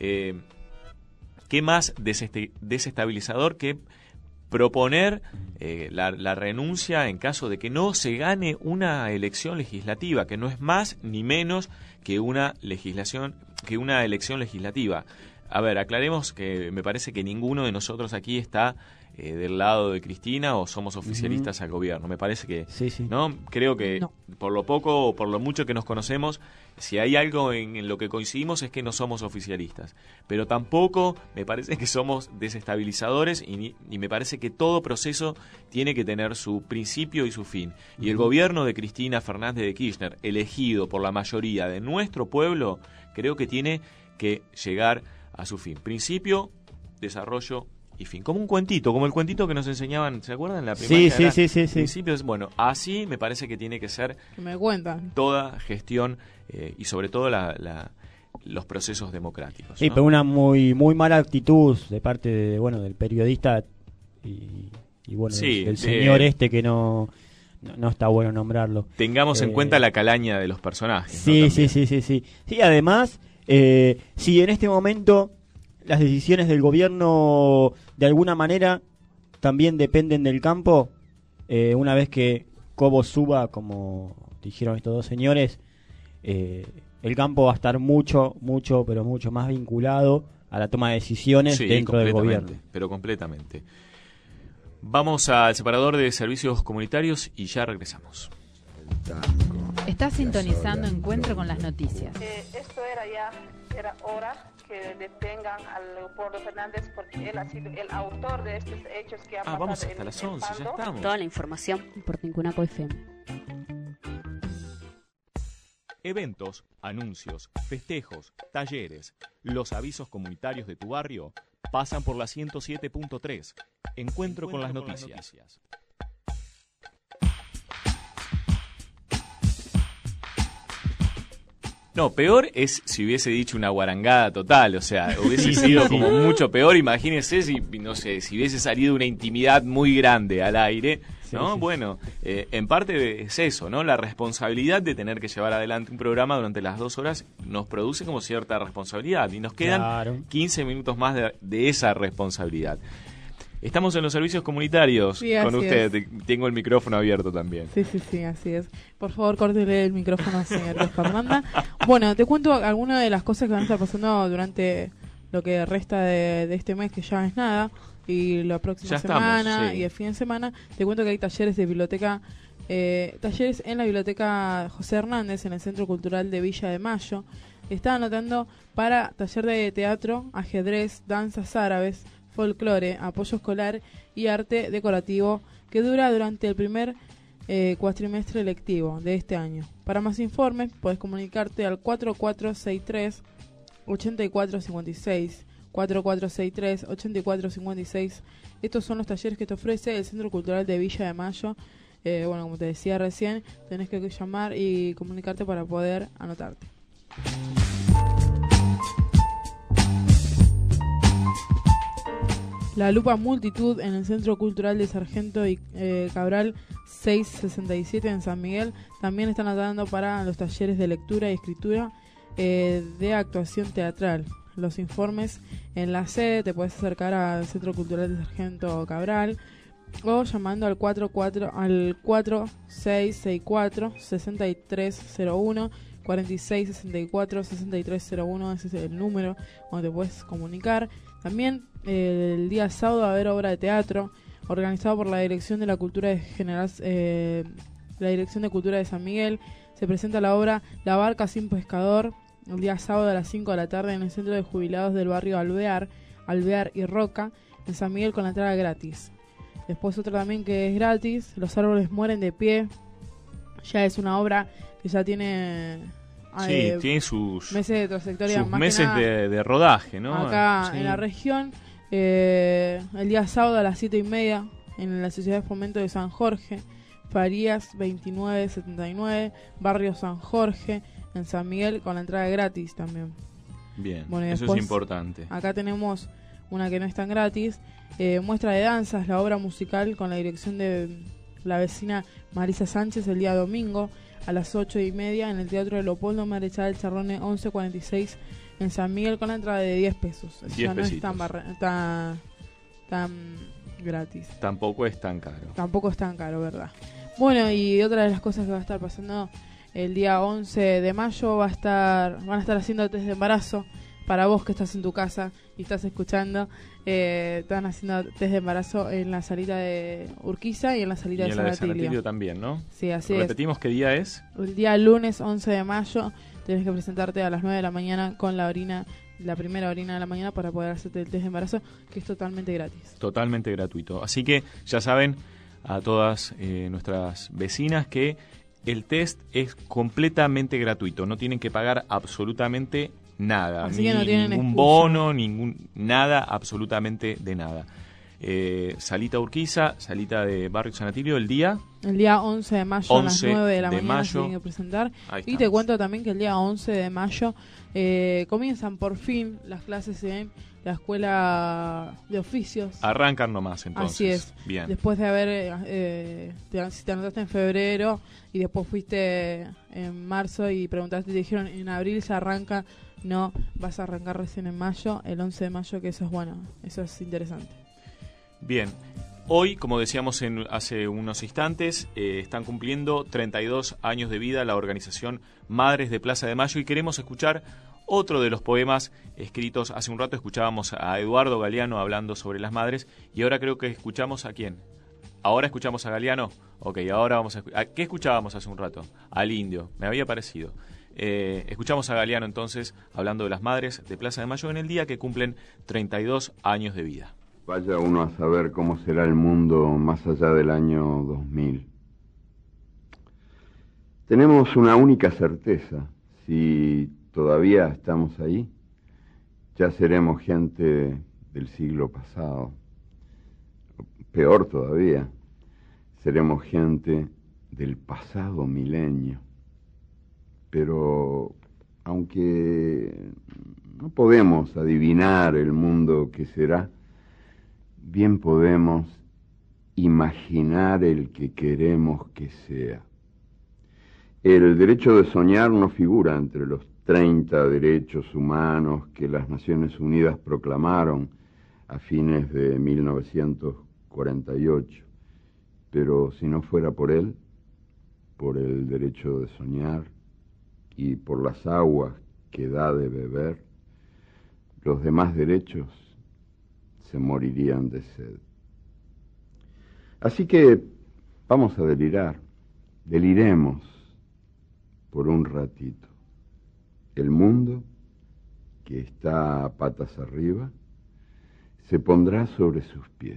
Speaker 1: ¿Qué más desestabilizador que proponer la renuncia en caso de que no se gane una elección legislativa, que no es más ni menos que una elección legislativa? A ver, aclaremos que me parece que ninguno de nosotros aquí está del lado de Cristina o somos oficialistas al gobierno. Me parece que
Speaker 3: sí.
Speaker 1: ¿no? Creo que por lo poco o por lo mucho que nos conocemos, si hay algo en lo que coincidimos es que no somos oficialistas. Pero tampoco me parece que somos desestabilizadores y me parece que todo proceso tiene que tener su principio y su fin. Y el gobierno de Cristina Fernández de Kirchner, elegido por la mayoría de nuestro pueblo, creo que tiene que llegar a su fin. Principio, desarrollo y fin. Como un cuentito, como el cuentito que nos enseñaban, ¿se acuerdan? En la primaria.
Speaker 3: Sí.
Speaker 1: Principios, bueno, así me parece que tiene que ser toda gestión y sobre todo los procesos democráticos.
Speaker 3: Sí,
Speaker 1: ¿no?
Speaker 3: pero una muy mala actitud de parte del periodista y del señor que no está bueno nombrarlo.
Speaker 1: Tengamos en cuenta la calaña de los personajes.
Speaker 3: Sí. Sí, además, si en este momento las decisiones del gobierno de alguna manera también dependen del campo, una vez que Cobos suba, como dijeron estos dos señores, el campo va a estar mucho más vinculado a la toma de decisiones dentro del gobierno.
Speaker 1: Pero completamente. Vamos al separador de servicios comunitarios y ya regresamos.
Speaker 16: Estás sintonizando Encuentro con las Noticias.
Speaker 4: Esto era hora que detengan al Leopoldo Fernández porque él ha sido el autor de estos hechos que ha pasado.
Speaker 1: Vamos hasta las 11, ya estamos.
Speaker 10: Toda la información por Tincunaco FM.
Speaker 1: Eventos, anuncios, festejos, talleres, los avisos comunitarios de tu barrio pasan por la 107.3. Encuentro con las noticias. No, peor es si hubiese dicho una guarangada total, o sea, hubiese sido como mucho peor. Imagínense si hubiese salido una intimidad muy grande al aire, ¿no? Sí. Bueno, en parte es eso, ¿no? La responsabilidad de tener que llevar adelante un programa durante las 2 horas nos produce como cierta responsabilidad y nos quedan 15 minutos más de esa responsabilidad. Estamos en los servicios comunitarios con usted. Tengo el micrófono abierto también.
Speaker 9: Sí, así es. Por favor, córtele el micrófono, señor Fernanda. Bueno, te cuento algunas de las cosas que van a estar pasando durante lo que resta de este mes, que ya es nada, y la próxima semana y el fin de semana. Te cuento que hay talleres de biblioteca, talleres en la biblioteca José Hernández, en el Centro Cultural de Villa de Mayo. Está anotando para taller de teatro, ajedrez, danzas árabes, folclore, apoyo escolar y arte decorativo, que dura durante el primer cuatrimestre lectivo de este año. Para más informes puedes comunicarte al 4463-8456, 4463-8456. Estos son los talleres que te ofrece el Centro Cultural de Villa de Mayo. Como te decía recién, tenés que llamar y comunicarte para poder anotarte. La Lupa Multitud en el Centro Cultural de Sargento y Cabral 667 en San Miguel. También están dando para los talleres de lectura y escritura de actuación teatral. Los informes en la sede, te puedes acercar al Centro Cultural de Sargento Cabral o llamando al 4664-6301, 4664-6301, ese es el número donde te puedes comunicar. También el día sábado va a haber obra de teatro organizado por la Dirección de la Cultura de la Dirección de Cultura de San Miguel. Se presenta la obra La Barca sin Pescador el día sábado a las 5 de la tarde en el Centro de Jubilados del barrio Alvear y Roca en San Miguel con la entrada gratis. Después otra también que es gratis, Los árboles mueren de pie. Ya es una obra que ya tiene
Speaker 1: tiene sus
Speaker 9: meses de trayectoria,
Speaker 1: sus
Speaker 9: más
Speaker 1: meses
Speaker 9: que nada,
Speaker 1: de rodaje, ¿no?
Speaker 9: acá
Speaker 1: Sí.
Speaker 9: en la región. El día sábado a las 7:30 en la Sociedad de Fomento de San Jorge, Farías 2979, barrio San Jorge, en San Miguel, con la entrada gratis también.
Speaker 1: Bien,
Speaker 9: Bueno, y
Speaker 1: eso
Speaker 9: después,
Speaker 1: es importante.
Speaker 9: Acá tenemos una que no es tan gratis, muestra de danzas, la obra musical con la dirección de la vecina Marisa Sánchez el día domingo a las 8:30 en el Teatro de Leopoldo Marechal Charrone 1146 en San Miguel con la entrada de 10 pesos.
Speaker 1: 10
Speaker 9: no es
Speaker 1: pesitos.
Speaker 9: tan gratis.
Speaker 1: Tampoco es tan caro.
Speaker 9: Tampoco es tan caro, ¿verdad? Bueno, y otra de las cosas que va a estar pasando el día 11 de mayo van a estar haciendo test de embarazo para vos que estás en tu casa y estás escuchando. Están haciendo test de embarazo en la salita de Urquiza y en la salita
Speaker 1: Y
Speaker 9: de
Speaker 1: en la de
Speaker 9: San Atilio.
Speaker 1: San Atilio también, ¿no?
Speaker 9: Sí, así es.
Speaker 1: Repetimos qué día es.
Speaker 9: El día lunes 11 de mayo tenés que presentarte a las 9 de la mañana con la primera orina de la mañana para poder hacerte el test de embarazo, que es totalmente gratis.
Speaker 1: Totalmente gratuito. Así que ya saben a todas nuestras vecinas que el test es completamente gratuito. No tienen que pagar absolutamente nada.
Speaker 9: Así que no tienen
Speaker 1: ningún
Speaker 9: excusa.
Speaker 1: bono, nada, absolutamente de nada. Salita Urquiza, salita de Barrio San Atilio, el día
Speaker 9: 11 de mayo a las
Speaker 1: 11
Speaker 9: 9 de la
Speaker 1: de
Speaker 9: mañana
Speaker 1: mayo.
Speaker 9: se tienen que presentar.
Speaker 1: Ahí
Speaker 9: Y te
Speaker 1: estamos.
Speaker 9: cuento también que el día 11 de mayo comienzan por fin las clases en la Escuela de Oficios.
Speaker 1: Arrancan nomás entonces.
Speaker 9: Así es.
Speaker 1: Bien.
Speaker 9: Después de haber, si te anotaste en febrero y después fuiste en marzo y preguntaste y te dijeron en abril se arranca, no, vas a arrancar recién en mayo, el 11 de mayo, que eso es bueno, eso es interesante.
Speaker 1: Bien, hoy, como decíamos hace unos instantes, están cumpliendo 32 años de vida la organización Madres de Plaza de Mayo y queremos escuchar otro de los poemas escritos. Hace un rato escuchábamos a Eduardo Galeano hablando sobre las madres y ahora creo que escuchamos a quién. ¿Ahora escuchamos a Galeano? Ok, ahora vamos ¿a qué escuchábamos hace un rato? Al Indio, me había parecido. Escuchamos a Galeano entonces hablando de las Madres de Plaza de Mayo en el día que cumplen 32 años de vida.
Speaker 19: Vaya uno a saber cómo será el mundo más allá del año 2000. Tenemos una única certeza: si todavía estamos ahí, ya seremos gente del siglo pasado. Peor todavía, seremos gente del pasado milenio. Pero aunque no podemos adivinar el mundo que será, bien podemos imaginar el que queremos que sea. El derecho de soñar no figura entre los 30 derechos humanos que las Naciones Unidas proclamaron a fines de 1948. Pero si no fuera por él, por el derecho de soñar y por las aguas que da de beber, los demás derechos se morirían de sed. Así que vamos a delirar, deliremos por un ratito. El mundo, que está a patas arriba, se pondrá sobre sus pies.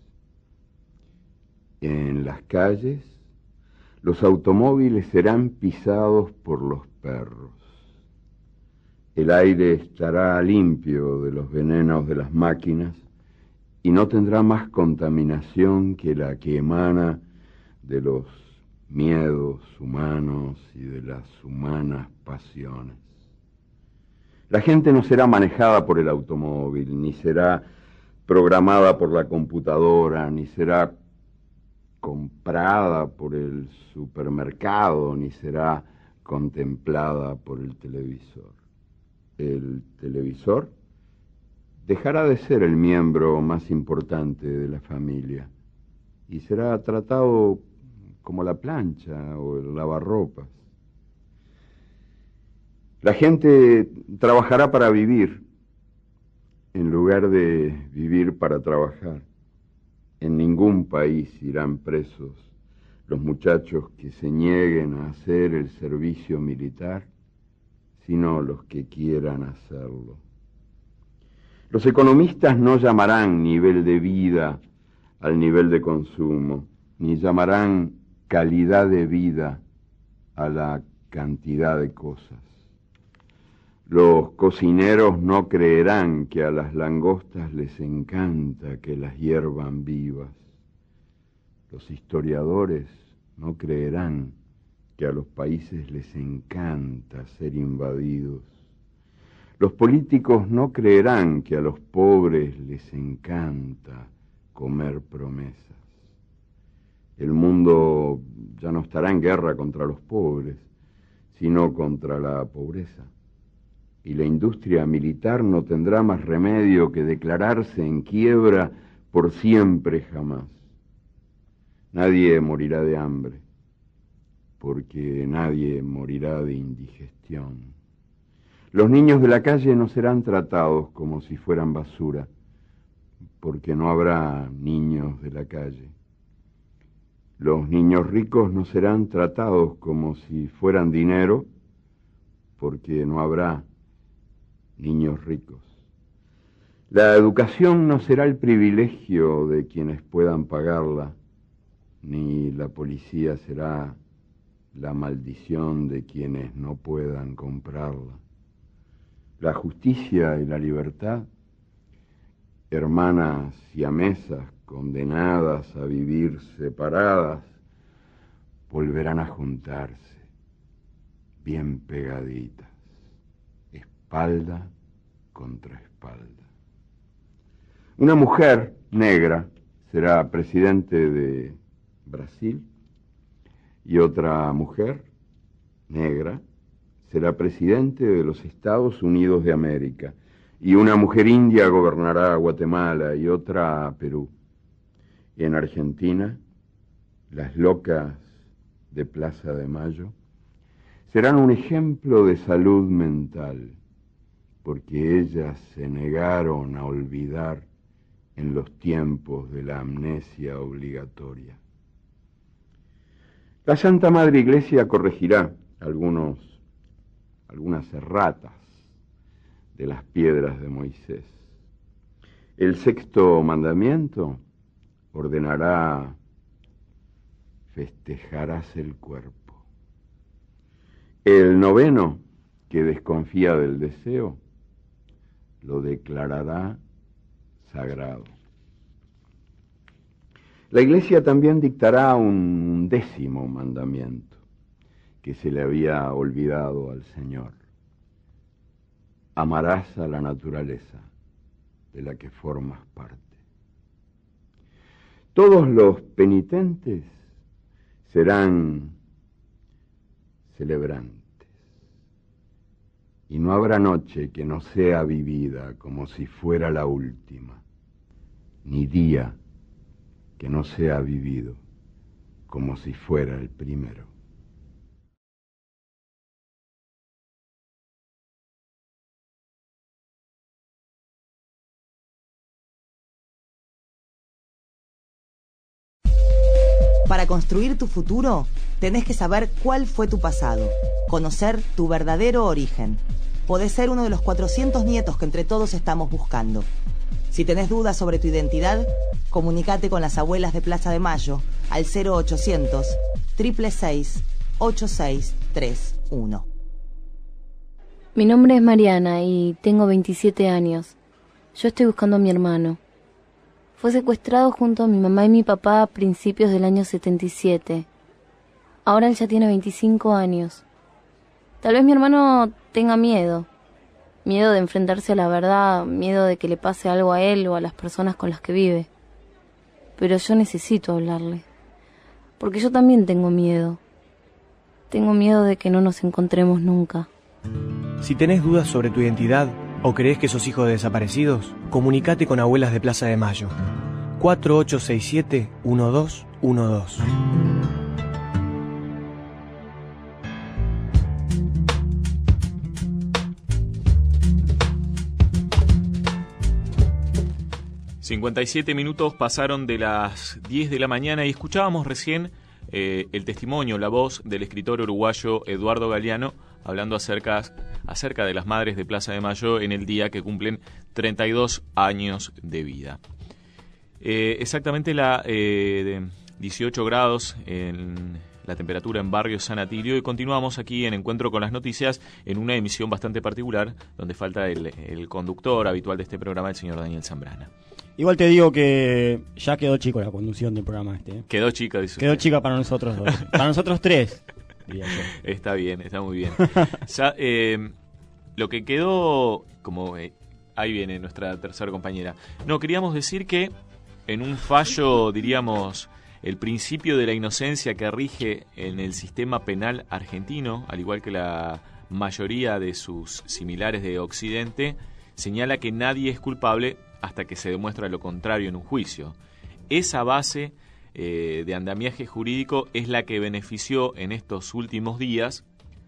Speaker 19: En las calles, los automóviles serán pisados por los perros. El aire estará limpio de los venenos de las máquinas y no tendrá más contaminación que la que emana de los miedos humanos y de las humanas pasiones. La gente no será manejada por el automóvil, ni será programada por la computadora, ni será comprada por el supermercado, ni será contemplada por el televisor. El televisor dejará de ser el miembro más importante de la familia y será tratado como la plancha o el lavarropas. La gente trabajará para vivir en lugar de vivir para trabajar. En ningún país irán presos los muchachos que se nieguen a hacer el servicio militar, sino los que quieran hacerlo. Los economistas no llamarán nivel de vida al nivel de consumo, ni llamarán calidad de vida a la cantidad de cosas. Los cocineros no creerán que a las langostas les encanta que las hiervan vivas. Los historiadores no creerán que a los países les encanta ser invadidos. Los políticos no creerán que a los pobres les encanta comer promesas. El mundo ya no estará en guerra contra los pobres, sino contra la pobreza. Y la industria militar no tendrá más remedio que declararse en quiebra por siempre jamás. Nadie morirá de hambre, porque nadie morirá de indigestión. Los niños de la calle no serán tratados como si fueran basura, porque no habrá niños de la calle. Los niños ricos no serán tratados como si fueran dinero, porque no habrá niños ricos. La educación no será el privilegio de quienes puedan pagarla, ni la policía será la maldición de quienes no puedan comprarla. La justicia y la libertad, hermanas siamesas condenadas a vivir separadas, volverán a juntarse, bien pegaditas, espalda contra espalda. Una mujer negra será presidente de Brasil y otra mujer negra será presidente de los Estados Unidos de América, y una mujer india gobernará Guatemala y otra Perú. En Argentina, las locas de Plaza de Mayo serán un ejemplo de salud mental, porque ellas se negaron a olvidar en los tiempos de la amnesia obligatoria. La Santa Madre Iglesia corregirá algunas erratas de las piedras de Moisés. El sexto mandamiento ordenará: festejarás el cuerpo. El noveno, que desconfía del deseo, lo declarará sagrado. La Iglesia también dictará un 10º mandamiento que se le había olvidado al Señor. Amarás a la naturaleza de la que formas parte. Todos los penitentes serán celebrantes, y no habrá noche que no sea vivida como si fuera la última, ni día que no sea vivido como si fuera el primero.
Speaker 20: Para construir tu futuro, tenés que saber cuál fue tu pasado, conocer tu verdadero origen. Podés ser uno de los 400 nietos que entre todos estamos buscando. Si tenés dudas sobre tu identidad, comunicate con las abuelas de Plaza de Mayo al 0800 666 8631.
Speaker 21: Mi nombre es Mariana y tengo 27 años. Yo estoy buscando a mi hermano. Fue secuestrado junto a mi mamá y mi papá a principios del año 77. Ahora él ya tiene 25 años. Tal vez mi hermano tenga miedo. Miedo de enfrentarse a la verdad, miedo de que le pase algo a él o a las personas con las que vive. Pero yo necesito hablarle, porque yo también tengo miedo. Tengo miedo de que no nos encontremos nunca.
Speaker 12: Si tenés dudas sobre tu identidad o crees que sos hijo de desaparecidos, comunicate con Abuelas de Plaza de Mayo. 4867-1212.
Speaker 1: ...57 pasaron de las 10 de la mañana y escuchábamos recién el testimonio, la voz del escritor uruguayo Eduardo Galeano hablando acerca de las madres de Plaza de Mayo en el día que cumplen 32 años de vida. Exactamente 18 grados en la temperatura en Barrio San Atilio y continuamos aquí en Encuentro con las Noticias en una emisión bastante particular donde falta el conductor habitual de este programa, el señor Daniel Zambrana.
Speaker 3: Igual te digo que ya quedó chico la conducción del programa este.
Speaker 1: Quedó chica, dice
Speaker 3: Quedó
Speaker 1: usted.
Speaker 3: chica para nosotros dos. Para nosotros tres, diría yo.
Speaker 1: Está bien, está muy bien. Ya, lo que quedó, como ahí viene nuestra tercera compañera. No, queríamos decir que en un fallo, diríamos, el principio de la inocencia que rige en el sistema penal argentino, al igual que la mayoría de sus similares de Occidente, señala que nadie es culpable hasta que se demuestra lo contrario en un juicio. Esa base de andamiaje jurídico es la que benefició en estos últimos días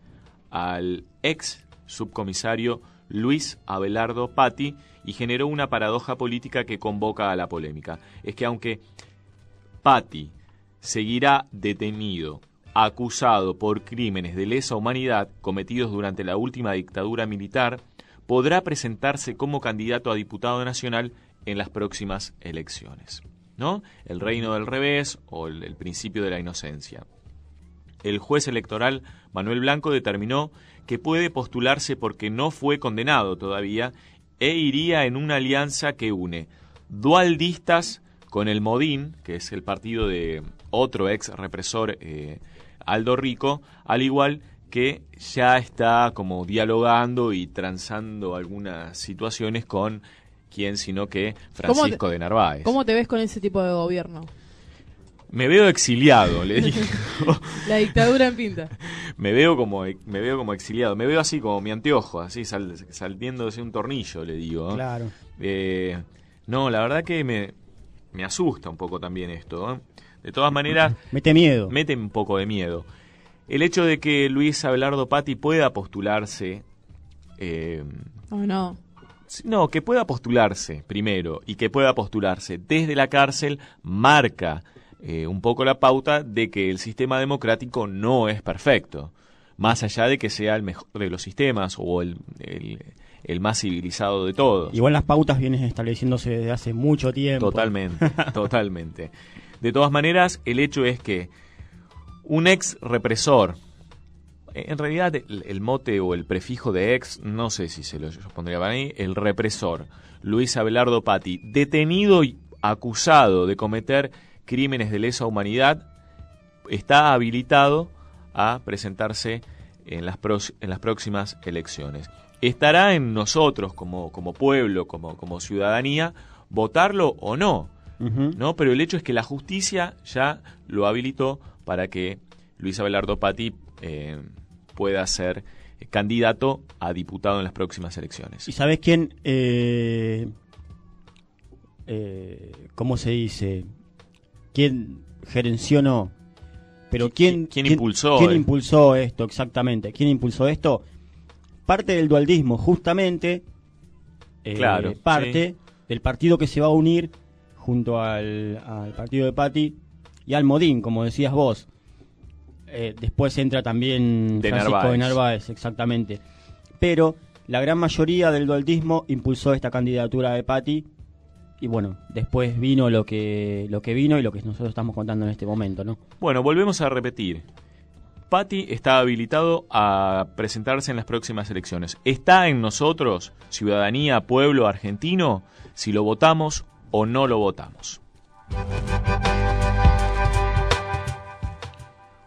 Speaker 1: al ex subcomisario Luis Abelardo Patti y generó una paradoja política que convoca a la polémica. Es que aunque Patti seguirá detenido, acusado por crímenes de lesa humanidad cometidos durante la última dictadura militar, podrá presentarse como candidato a diputado nacional en las próximas elecciones, ¿no? El reino del revés o el principio de la inocencia. El juez electoral Manuel Blanco determinó que puede postularse porque no fue condenado todavía e iría en una alianza que une dualdistas con el Modín, que es el partido de otro ex represor Aldo Rico, al igual que ya está como dialogando y transando algunas situaciones con quién sino que Francisco de Narváez.
Speaker 9: ¿Cómo te ves con ese tipo de gobierno?
Speaker 1: Me veo exiliado, le digo.
Speaker 9: La dictadura en pinta.
Speaker 1: Me veo como exiliado. Me veo así como mi anteojo, así saliéndose un tornillo, le digo.
Speaker 3: Claro.
Speaker 1: No, la verdad que me asusta un poco también esto. De todas maneras...
Speaker 3: Mete miedo.
Speaker 1: Mete un poco de miedo. El hecho de que Luis Abelardo Patti pueda postularse...
Speaker 9: no,
Speaker 1: que pueda postularse primero y que pueda postularse desde la cárcel marca un poco la pauta de que el sistema democrático no es perfecto, más allá de que sea el mejor de los sistemas o el más civilizado de todos.
Speaker 3: Igual las pautas vienen estableciéndose desde hace mucho tiempo.
Speaker 1: Totalmente. De todas maneras, el hecho es que un ex represor, en realidad el mote o el prefijo de ex, no sé si se lo pondría para mí, el represor, Luis Abelardo Patti, detenido y acusado de cometer crímenes de lesa humanidad, está habilitado a presentarse en las próximas elecciones. Estará en nosotros como pueblo, como ciudadanía, votarlo o no, ¿no? Pero el hecho es que la justicia ya lo habilitó para que Luis Abelardo Patti pueda ser candidato a diputado en las próximas elecciones.
Speaker 3: ¿Y sabes quién, cómo se dice, quién gerenció no? Pero ¿quién
Speaker 1: impulsó?
Speaker 3: ¿Quién impulsó esto exactamente? ¿Quién impulsó esto? Parte del dualdismo, justamente, parte del partido que se va a unir junto al partido de Patti y al Modín, como decías vos. Después entra también Francisco de Narváez, exactamente. Pero la gran mayoría del dualdismo impulsó esta candidatura de Patti y bueno, después vino lo que vino y lo que nosotros estamos contando en este momento, ¿no?
Speaker 1: Bueno, volvemos a repetir. Patti está habilitado a presentarse en las próximas elecciones. Está en nosotros, ciudadanía, pueblo argentino, si lo votamos o no lo votamos.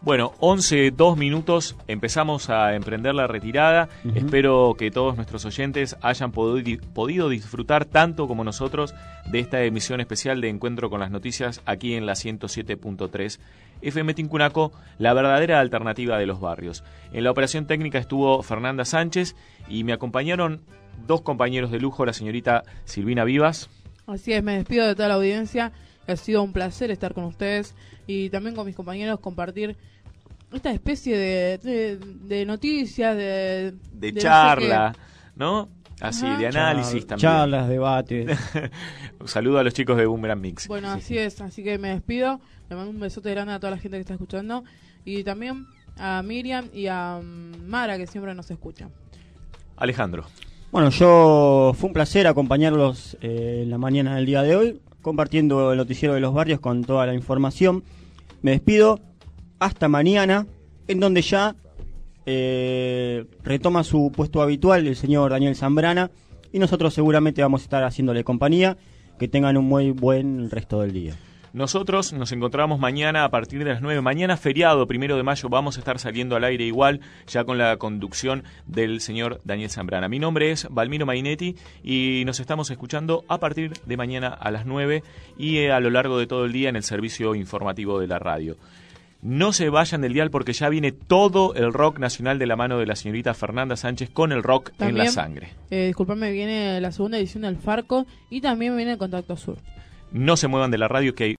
Speaker 1: Bueno, 11:02 minutos, empezamos a emprender la retirada. Espero que todos nuestros oyentes hayan podido disfrutar tanto como nosotros de esta emisión especial de Encuentro con las Noticias aquí en la 107.3 FM Tincunaco, la verdadera alternativa de los barrios. En la operación técnica estuvo Fernanda Sánchez y me acompañaron dos compañeros de lujo, la señorita Silvina Vivas.
Speaker 9: Así es, me despido de toda la audiencia. Ha sido un placer estar con ustedes y también con mis compañeros compartir esta especie de noticias, de
Speaker 1: charla, ¿no? Así, de análisis también.
Speaker 3: Charlas, debates.
Speaker 1: Un saludo a los chicos de Boomerang Mix.
Speaker 9: Bueno, así es, así que me despido. Le mando un besote grande a toda la gente que está escuchando y también a Miriam y a Mara, que siempre nos escuchan.
Speaker 1: Alejandro.
Speaker 3: Bueno, fue un placer acompañarlos en la mañana del día de hoy, compartiendo el noticiero de los barrios con toda la información. Me despido hasta mañana, en donde ya retoma su puesto habitual el señor Daniel Zambrana y nosotros seguramente vamos a estar haciéndole compañía. Que tengan un muy buen resto del día.
Speaker 1: Nosotros nos encontramos mañana a partir de las 9. Mañana feriado, 1 de mayo, vamos a estar saliendo al aire igual, ya con la conducción del señor Daniel Zambrana. Mi nombre es Valmiro Mainetti y nos estamos escuchando a partir de mañana a las 9 y a lo largo de todo el día en el servicio informativo de la radio. No se vayan del dial porque ya viene todo el rock nacional de la mano de la señorita Fernanda Sánchez con el rock también, en la sangre.
Speaker 9: Disculpame, viene la segunda edición del Farco y también viene el Contacto Sur.
Speaker 1: No se muevan de la radio que hay